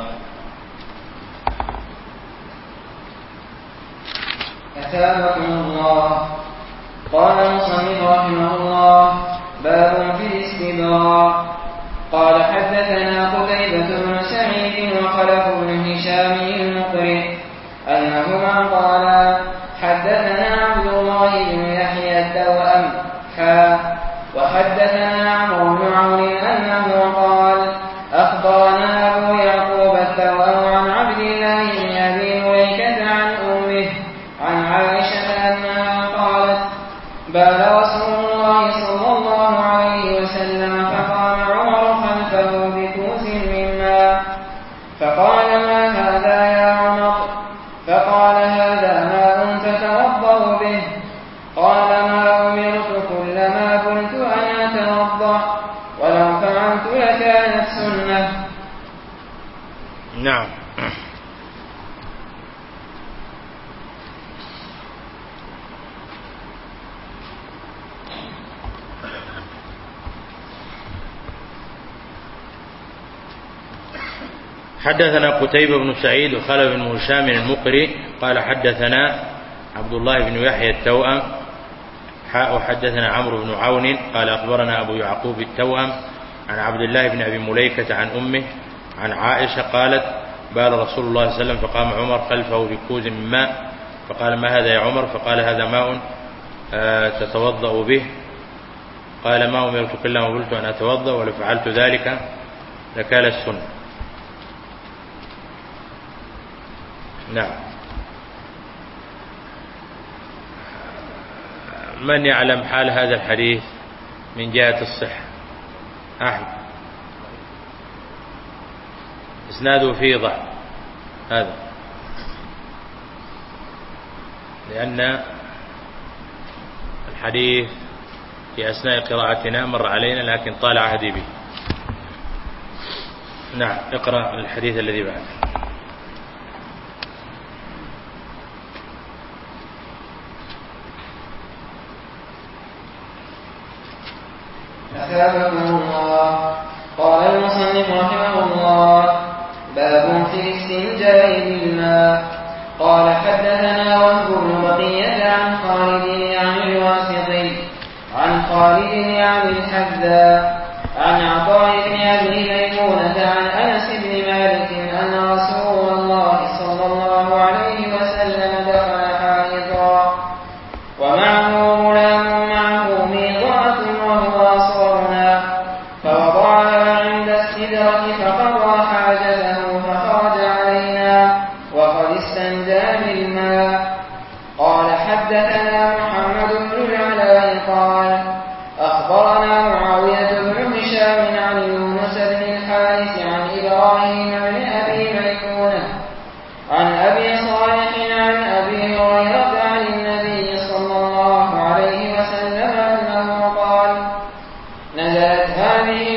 أثابكم الله. قال المصنف رحمه الله: باب في الاستبراء. قال حدثنا قتيبة بن سعيد وخلف بن هشام المقرئ أنهما قالا حدثنا عبد الله بن يحيى التوأم حا وحدثنا عمرو بن عون أنه قال أخبرنا أبو يعقوب التوأم عن عبد الله بن أبي مليكة عن أمه عن عائشة أنها قالت بال رسول الله صلى الله عليه وسلم فقام عمر خلفه بكوز من ماء فقال ما هذا يا عمر؟ فقال هذا ماء تتوضأ به. قال ما أمرت كلما كنت أن أتوضأ ولو فعلت لكانت سنة. نعم. حدثنا قتيبة بن سعيد وخلف بن هشام المقري قال حدثنا عبد الله بن يحيى التوأم حاء وحدثنا عمرو بن عون قال أخبرنا أبو يعقوب التوأم عن عبد الله بن أبي مليكة عن أمه عن عائشة قالت بال رسول الله صلى الله عليه وسلم فقام عمر خلفه بكوز من ماء فقال ما هذا يا عمر؟ فقال هذا ماء تتوضأ به. قال ما أمرت كلما قلت أن أتوضأ ولو فعلت ذلك لكان السنة. نعم. من يعلم حال هذا الحديث من جهة الصحة؟ أحمد. إسناده فيه ضعف هذا، لأن الحديث في أثناء قراءتنا مر علينا لكن طال عهدي به. نعم. اقرأ الحديث الذي بعده. أثابكم الله. قال المصنف رحمه الله: باب في الاستنجاء بالماء. قال حدثنا وهب بن بقية عن خالد يعني الواسطي عن خالد يعني الحذاء عن عطاء بن أبي ميمونة عن أنس بن مالك أن رسول الله صلى الله عليه وسلم دخل حائطا ومعه غلام معه ميضة وهو أصغرنا فوضعها عند السدرة فقضى حاجته فخرج علينا وقد استنجى بالماء. قال حدثنا محمد بن العلاء قال أخبرنا معاوية بن هشام عن يونس بن الحارث عن إبراهيم بن أبي ميمونة عن أبي صالح عن أبي هريرة عن النبي صلى الله عليه وسلم أنه قال نزلت هذه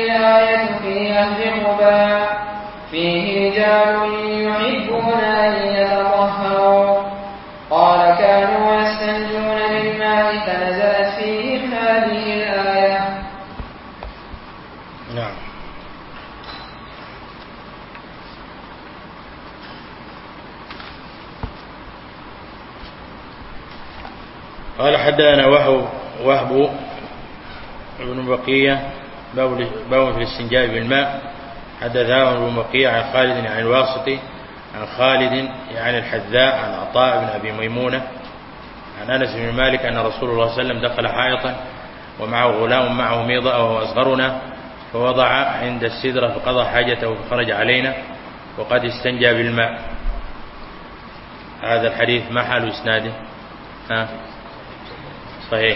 قال حدثنا وهب وهب ابن بقية باب في الاستنجاء بالماء. حدثنا ابن بقية عن خالد عن الواسطي عن خالد عن الحذاء عن عطاء بن أبي ميمونة عن أنس بن مالك أن رسول الله صلى الله عليه وسلم دخل حائطا ومعه غلام معه ميضة وهو أصغرنا فوضع عند السدرة فقضى حاجته فخرج علينا وقد استنجى بالماء. هذا الحديث ما حال إسناده؟ ها صحيح.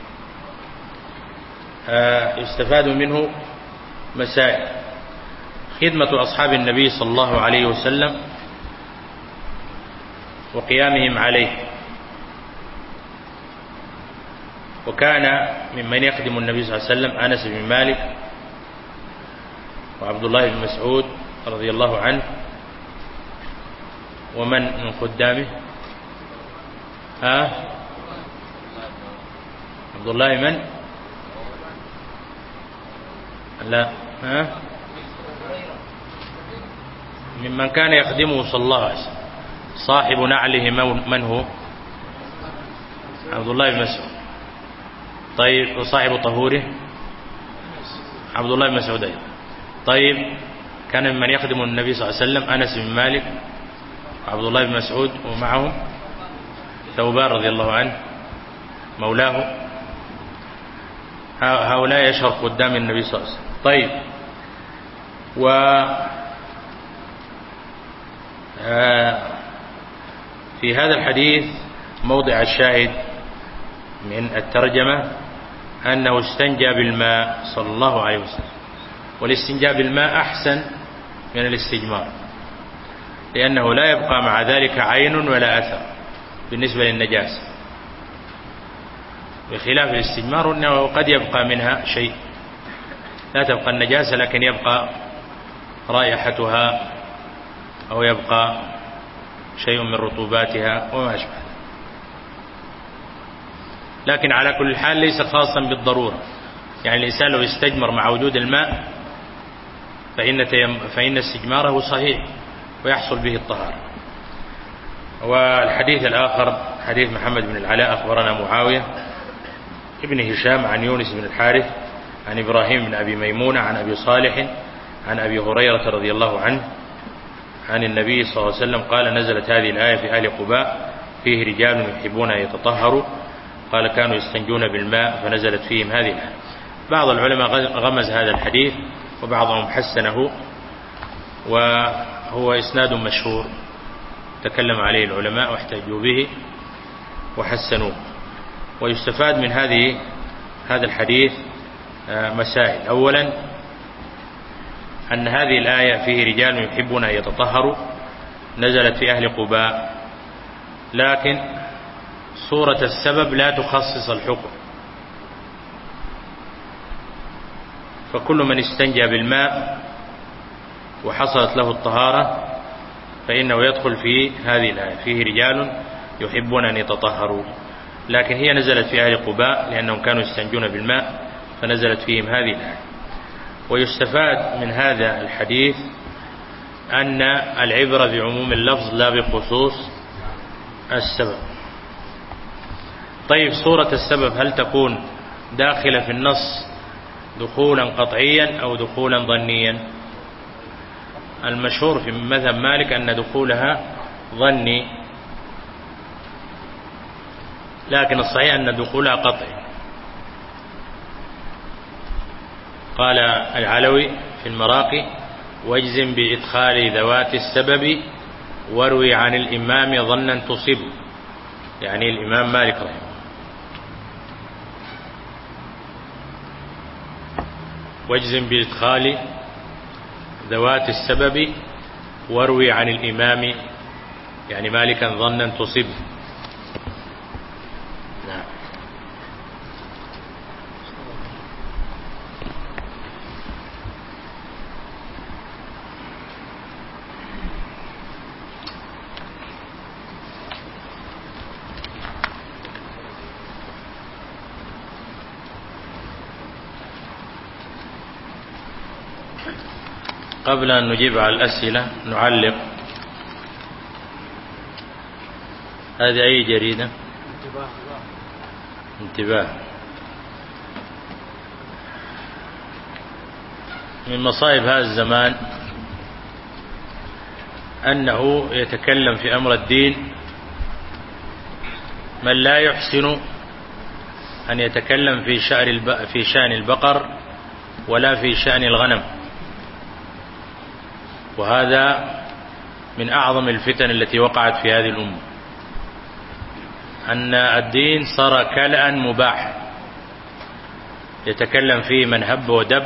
يستفاد منه مسائل: خدمة أصحاب النبي صلى الله عليه وسلم وقيامهم عليه، وكان ممن يخدم النبي صلى الله عليه وسلم أنس بن مالك وعبد الله بن مسعود رضي الله عنه. ومن من خدامه؟ ها عبد الله من لا ها ممن كان يخدمه صلى الله عليه وسلم صاحب نعله من هو؟ عبد الله بن مسعود. طيب وصاحب طهوره؟ عبد الله بن مسعود أيضا. طيب كان ممن يخدم النبي صلى الله عليه وسلم أنس بن مالك وعبد الله بن مسعود ومعهم ثوبان رضي الله عنه مولاه. هؤلاء يشهر قدام النبي صلى الله عليه وسلم. طيب و في هذا الحديث موضع الشاهد من الترجمة أنه استنجى بالماء صلى الله عليه وسلم. والاستنجاء بالماء أحسن من الاستجمار، لأنه لا يبقى مع ذلك عين ولا أثر بالنسبة للنجاسة، بخلاف الاستجمار أنه قد يبقى منها شيء، لا تبقى النجاسة لكن يبقى رائحتها أو يبقى شيء من رطوباتها وما أشبه. لكن على كل حال ليس خاصا بالضرورة، يعني الإنسان لو استجمر مع وجود الماء فإن, فإن استجماره صحيح ويحصل به الطهارة. والحديث الآخر حديث محمد بن العلاء أخبرنا معاوية ابن هشام عن يونس بن الحارث عن إبراهيم بن أبي ميمونة عن أبي صالح عن أبي هريرة رضي الله عنه عن النبي صلى الله عليه وسلم قال: نزلت هذه الآية في أهل قباء فيه رجال يحبون أن يتطهروا، قال: كانوا يستنجون بالماء فنزلت فيهم هذه الآية. بعض العلماء غمز هذا الحديث وبعضهم حسنه، وهو إسناد مشهور تكلم عليه العلماء واحتجوا به وحسنوه. ويستفاد من هذه هذا الحديث مسائل: أولا أن هذه الآية فيه رجال يحبون أن يتطهروا نزلت في أهل قباء، لكن صورة السبب لا تخصص الحكم، فكل من استنجى بالماء وحصلت له الطهارة فإنه يدخل في هذه الآية فيه رجال يحبون أن يتطهروا، لكن هي نزلت في أهل قباء لأنهم كانوا يستنجون بالماء فنزلت فيهم هذه الآية. ويستفاد من هذا الحديث أن العبرة بعموم اللفظ لا بخصوص السبب. طيب صورة السبب هل تكون داخلة في النص دخولا قطعيا أو دخولا ظنيا؟ المشهور في مذهب مالك أن دخولها ظني، لكن الصحيح أن دخولها قطعي. قال العلوي في المراقي: واجزم بإدخال ذوات السبب واروي عن الإمام ظنا تصب، يعني الإمام مالك رحمه الله. واجزم بإدخال ذوات السبب واروي عن الإمام، يعني مالكا ظنا تصب. نعم. قبل أن نجيب على الأسئلة نعلق. هذه أي جريدة؟ انتباه. من مصائب هذا الزمان أنه يتكلم في أمر الدين من لا يحسن أن يتكلم في شأن في شأن البقر ولا في شأن الغنم، وهذا من أعظم الفتن التي وقعت في هذه الأمة، أن الدين صار كلأ مباح يتكلم فيه من هب ودب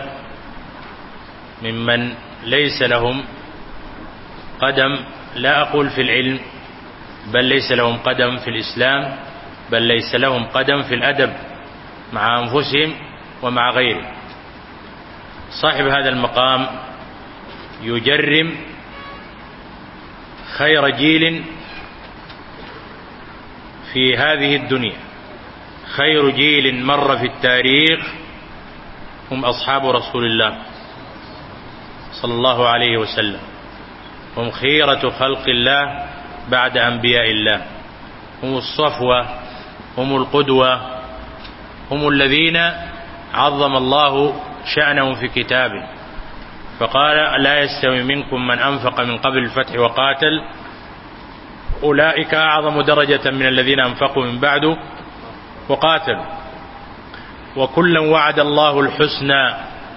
ممن ليس لهم قدم، لا أقول في العلم، بل ليس لهم قدم في الإسلام، بل ليس لهم قدم في الأدب مع أنفسهم ومع غيرهم. صاحب هذا المقام يجرم خير جيل في هذه الدنيا. خير جيل مر في التاريخ هم أصحاب رسول الله صلى الله عليه وسلم، هم خيرة خلق الله بعد أنبياء الله، هم الصفوة، هم القدوة، هم الذين عظم الله شأنهم في كتابه، فقال لا يستوي منكم من أنفق من قبل الفتح وقاتل أولئك أعظم درجة من الذين أنفقوا من بعد وقاتلوا، وكلا وعد الله الحسنى،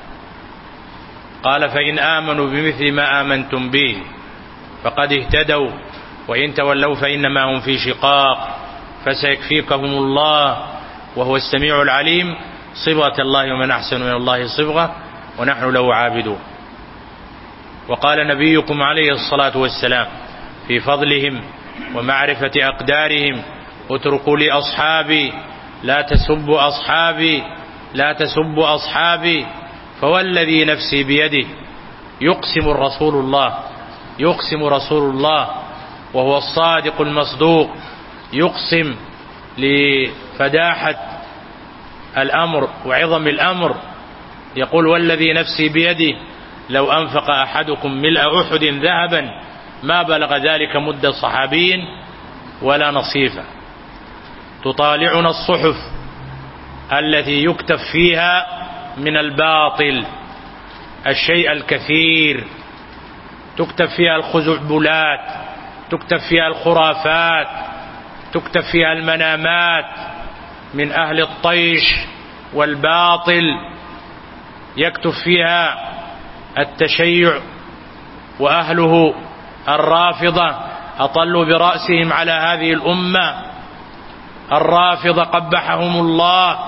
قال فإن آمنوا بمثل ما آمنتم به فقد اهتدوا وإن تولوا فإنما هم في شقاق فسيكفيكهم الله وهو السميع العليم، صبغة الله ومن أحسن من الله صبغة ونحن له عابدون. وقال نبيكم عليه الصلاة والسلام في فضلهم ومعرفة أقدارهم اتركوا لي أصحابي لا تسبوا أصحابي لا تسبوا أصحابي فوالذي نفسي بيده يقسم الرسول الله يقسم رسول الله وهو الصادق المصدوق، يقسم لفداحة الأمر وعظم الأمر، يقول والذي نفسي بيده لو أنفق أحدكم ملء أحد ذهبا ما بلغ ذلك مد صحابي ولا نصيفة. تطالعنا الصحف التي يكتب فيها من الباطل الشيء الكثير، تكتب فيها الخزعبلات، تكتب فيها الخرافات، تكتب فيها المنامات من أهل الطيش والباطل، يكتب فيها التشيع وأهله الرافضة أطلوا برأسهم على هذه الأمة، الرافضة قبحهم الله،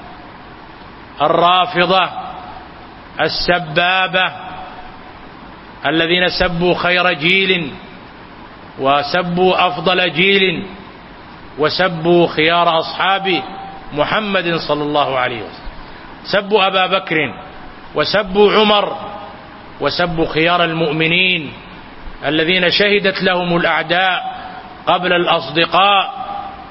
الرافضة السبابة الذين سبوا خير جيل وسبوا أفضل جيل وسبوا خيار أصحاب محمد صلى الله عليه وسلم، سبوا أبا بكر وسبوا عمر وسبوا خيار المؤمنين الذين شهدت لهم الأعداء قبل الأصدقاء،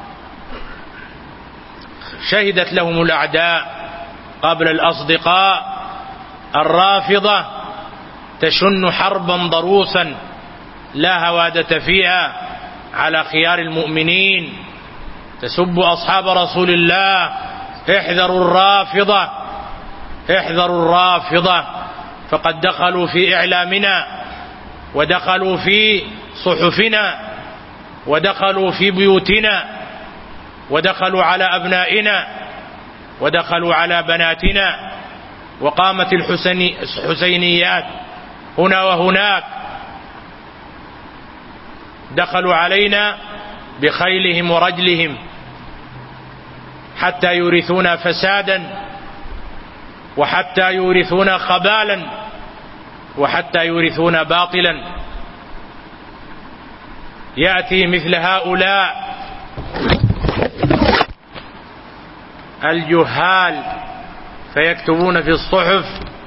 شهدت لهم الأعداء قبل الأصدقاء. الرافضة تشن حربا ضروسا لا هوادة فيها على خيار المؤمنين، تسب أصحاب رسول الله. احذروا الرافضة احذروا الرافضة فقد دخلوا في إعلامنا ودخلوا في صحفنا ودخلوا في بيوتنا ودخلوا على أبنائنا ودخلوا على بناتنا، وقامت الحسينيات هنا وهناك، دخلوا علينا بخيلهم ورجلهم حتى يورثونا فسادا وحتى يورثونا خبالا وحتى يورثونا باطلا. يأتي مثل هؤلاء الجهال فيكتبون في الصحف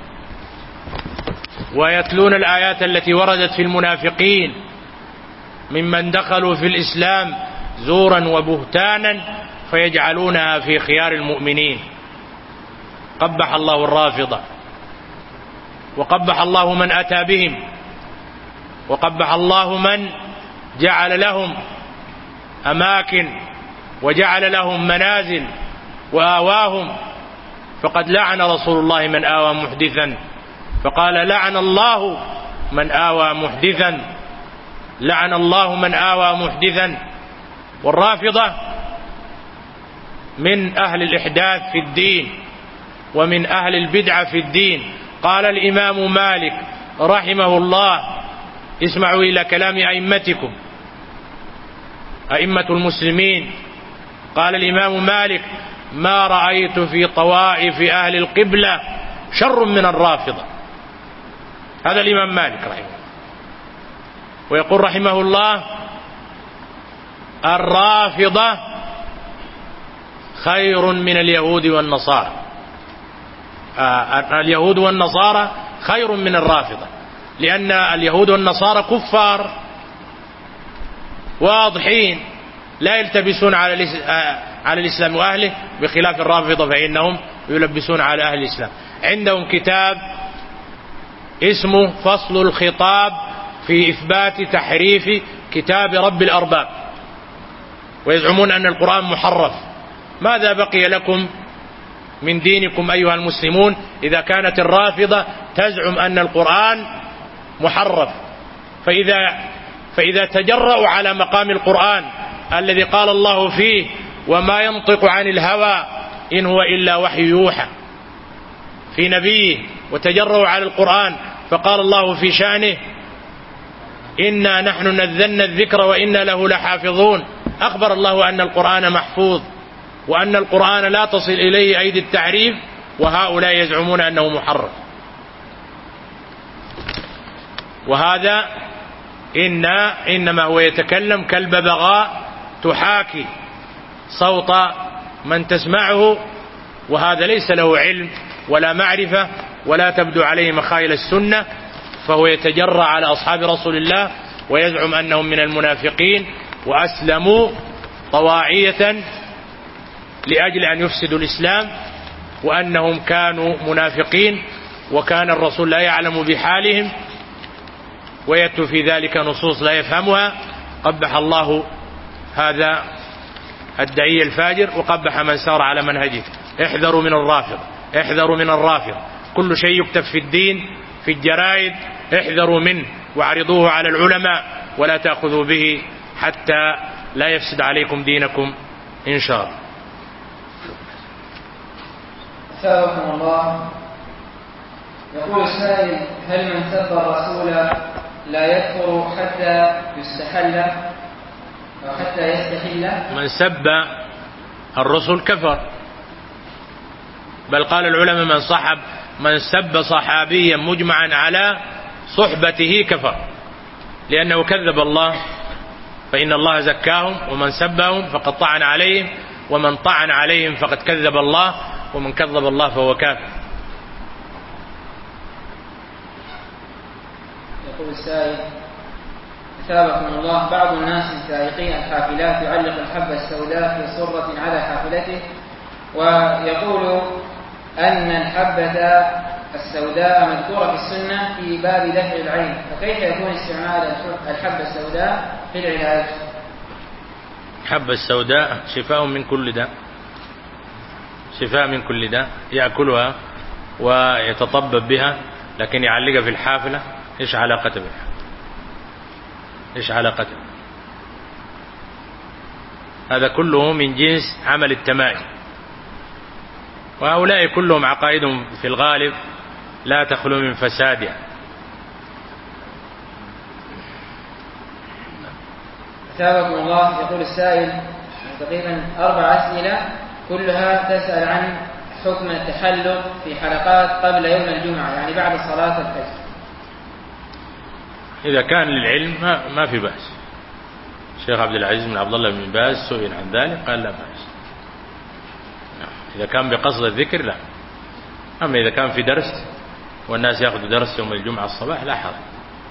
ويتلون الآيات التي وردت في المنافقين ممن دخلوا في الإسلام زورا وبهتانا فيجعلونها في خيار المؤمنين. قبح الله الرافضة وقبح الله من أتى بهم وقبح الله من جعل لهم أماكن وجعل لهم منازل وآواهم فقد لعن رسول الله من آوى محدثا، فقال لعن الله من آوى محدثا، لعن الله من آوى محدثا. والرافضة من أهل الإحداث في الدين ومن أهل البدعة في الدين. قال الإمام مالك رحمه الله، اسمعوا إلى كلام أئمتكم أئمة المسلمين، قال الإمام مالك: ما رأيت في طوائف أهل القبلة شر من الرافضة. هذا الإمام مالك رحمه الله. ويقول رحمه الله: الرافضة خير من اليهود والنصارى. آه اليهود والنصارى خير من الرافضة، لأن اليهود والنصارى كفار واضحين لا يلتبسون على على الإسلام وأهله، بخلاف الرافضة فإنهم يلبسون على أهل الإسلام. عندهم كتاب اسمه فصل الخطاب في إثبات تحريف كتاب رب الأرباب، ويزعمون أن القرآن محرف. ماذا بقي لكم من دينكم أيها المسلمون إذا كانت الرافضة تزعم أن القرآن محرف؟ فإذا, فإذا تجرأوا على مقام القرآن الذي قال الله فيه: وما ينطق عن الهوى إن هو إلا وحي يوحى، في نبيه، وتجرأوا على القرآن فقال الله في شأنه: إنا نحن نزلنا الذكر وإنا له لحافظون. أخبر الله أن القرآن محفوظ وأن القرآن لا تصل إليه أيدي التحريف، وهؤلاء يزعمون أنه محرف. وهذا إن إنما هو يتكلم كالببغاء تحاكي صوت من تسمعه، وهذا ليس له علم ولا معرفة ولا تبدو عليه مخايل السنة، فهو يتجرأ على أصحاب رسول الله ويزعم أنهم من المنافقين وأسلموا طواعية لأجل أن يفسدوا الإسلام، وأنهم كانوا منافقين وكان الرسول لا يعلم بحالهم، ويتلو في ذلك نصوص لا يفهمها. قبح الله هذا الدعي الفاجر وقبح من سار على منهجه. احذروا من الرافض، احذروا من الرافض. كل شيء يكتب في الدين في الجرائد احذروا منه واعرضوه على العلماء ولا تأخذوا به حتى لا يفسد عليكم دينكم إن شاء الله. أثابكم الله. يقول السائل: هل من سب الرسول لا يكفر حتى يستحل أو حتى يستحل؟ من سب الرسل كفر، بل قال العلماء: من صحب من سب صحابيا مجمعا على صحبته كفر، لأنه كذب الله، فإن الله زكاهم، ومن سبهم فقد طعن عليهم، ومن طعن عليهم فقد كذب الله، ومن كذب الله فهو كافر. يقول السائل: أثابكم الله، بعض الناس سائقي الحافلات يعلق الحبة السوداء في صرة على حافلته، ويقول أن الحبة السوداء مذكورة في السنة في باب دفع العين، فكيف يكون استعمال الحبة السوداء في العلاج؟ الحبة السوداء شفاء من كل داء، شفاء من كل داء، يأكلها ويتطبب بها، لكن يعلقها في الحافلة إيش علاقته بها؟ إيش علاقته؟ هذا كله من جنس عمل التمائم، وهؤلاء كلهم عقائدهم في الغالب لا تخلو من فسادها. أثابكم الله. يقول السائل تقريبا أربع أسئلة كلها تسأل عن حكم التحلق في حلقات قبل يوم الجمعة، يعني بعد صلاة الفجر. إذا كان للعلم ما, ما في بأس. الشيخ عبد العزيز بن عبد الله بن باز سئل عن ذلك قال لا بأس. إذا كان بقصد الذكر لا. أما إذا كان في درس والناس يأخذوا درس يوم الجمعة الصباح لا حرج.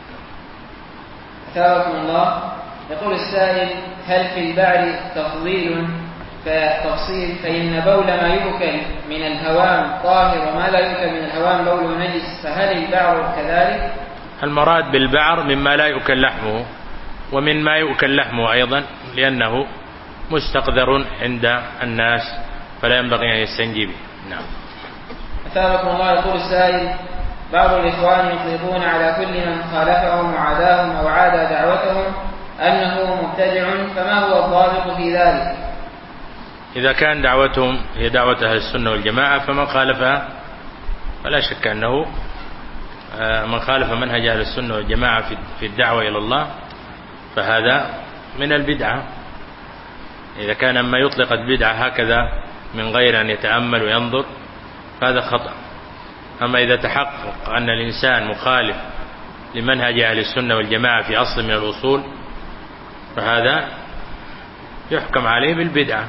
أثابكم الله. يقول السائل: هل في البعر تفضيل فتفصيل، فإن بول ما يؤكل من الهوام طاهر وما لا يؤكل من الهوام بول نجس، فهل البعر كذلك؟ المراد بالبعر مما لا يؤكل لحمه ومن ما يؤكل لحمه أيضا، لأنه مستقذر عند الناس فلا ينبغي أن يستنجي به. نعم. أثابكم الله. يقول السائل: بعض الإخوان يطلقون على كل من خالفهم وعاداهم أو عاد دعوتهم أنه مبتدع، فما هو الضابط في ذلك؟ إذا كان دعوتهم هي دعوة أهل السنة والجماعة فمن خالفها فلا شك أنه من خالف منهج أهل السنة والجماعة في الدعوة إلى الله فهذا من البدعة. إذا كان ما يطلق البدعة هكذا من غير أن يتأمل وينظر فهذا خطأ. أما إذا تحقق أن الإنسان مخالف لمنهج أهل السنة والجماعة في أصل من الأصول فهذا يحكم عليه بالبدعة.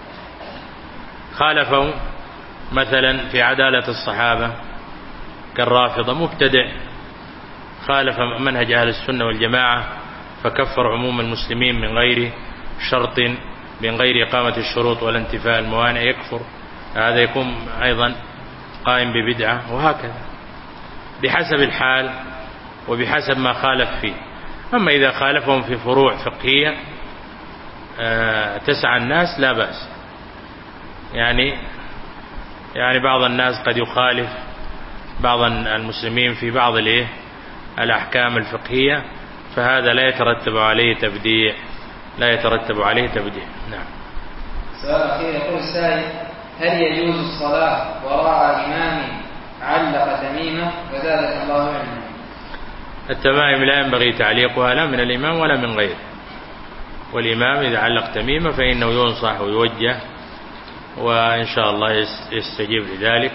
خالفوا مثلا في عدالة الصحابة كالرافضة مبتدع، خالف منهج أهل السنة والجماعة فكفر عموم المسلمين من غير شرط، من غير إقامة الشروط ولا انتفاء الموانع يكفر، هذا يكون أيضا قائم ببدعة. وهكذا بحسب الحال وبحسب ما خالف فيه. أما إذا خالفهم في فروع فقهية تسعى الناس لا بأس. يعني يعني بعض الناس قد يخالف بعض المسلمين في بعض الأحكام الفقهية فهذا لا يترتب عليه تبديع، لا يترتب عليه تبديع. نعم. سؤال أخير. يقول السائل: هل يجوز الصلاة وراء إمام علق تميمة وزادك الله علما؟ التمائم لا ينبغي تعليقها لا من الإمام ولا من غيره، والإمام إذا علق تميمة فإنه ينصح ويوجه وإن شاء الله يستجيب لذلك.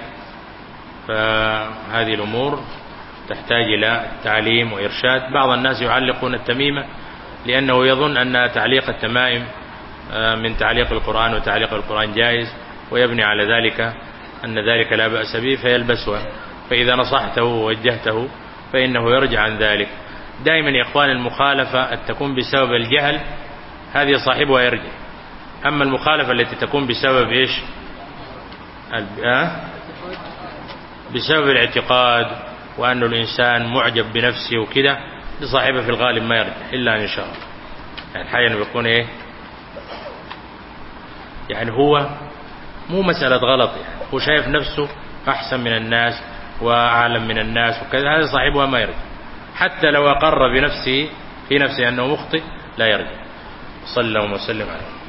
فهذه الأمور تحتاج إلى تعليم وإرشاد. بعض الناس يعلقون التميمة لأنه يظن أن تعليق التمائم من تعليق القرآن وتعليق القرآن جائز، ويبني على ذلك أن ذلك لا بأس به فيلبسها. فإذا نصحته ووجهته فإنه يرجع عن ذلك. دائما يا إخوان المخالفة تكون بسبب الجهل هذه صاحبها يرجع. أما المخالفة التي تكون بسبب إيش؟ بسبب الاعتقاد وأن الإنسان معجب بنفسه وكذا لصاحبه في الغالب ما يرجع إلا إن شاء الله. يعني حياً بيكون إيه؟ يعني هو مو مسألة غلط، يعني هو شايف نفسه أحسن من الناس وأعلم من الناس وكذا، هذا صاحبها ما يرجع حتى لو أقر بنفسه في نفسه أنه مخطئ لا يرجع. صلى الله وسلم عليه.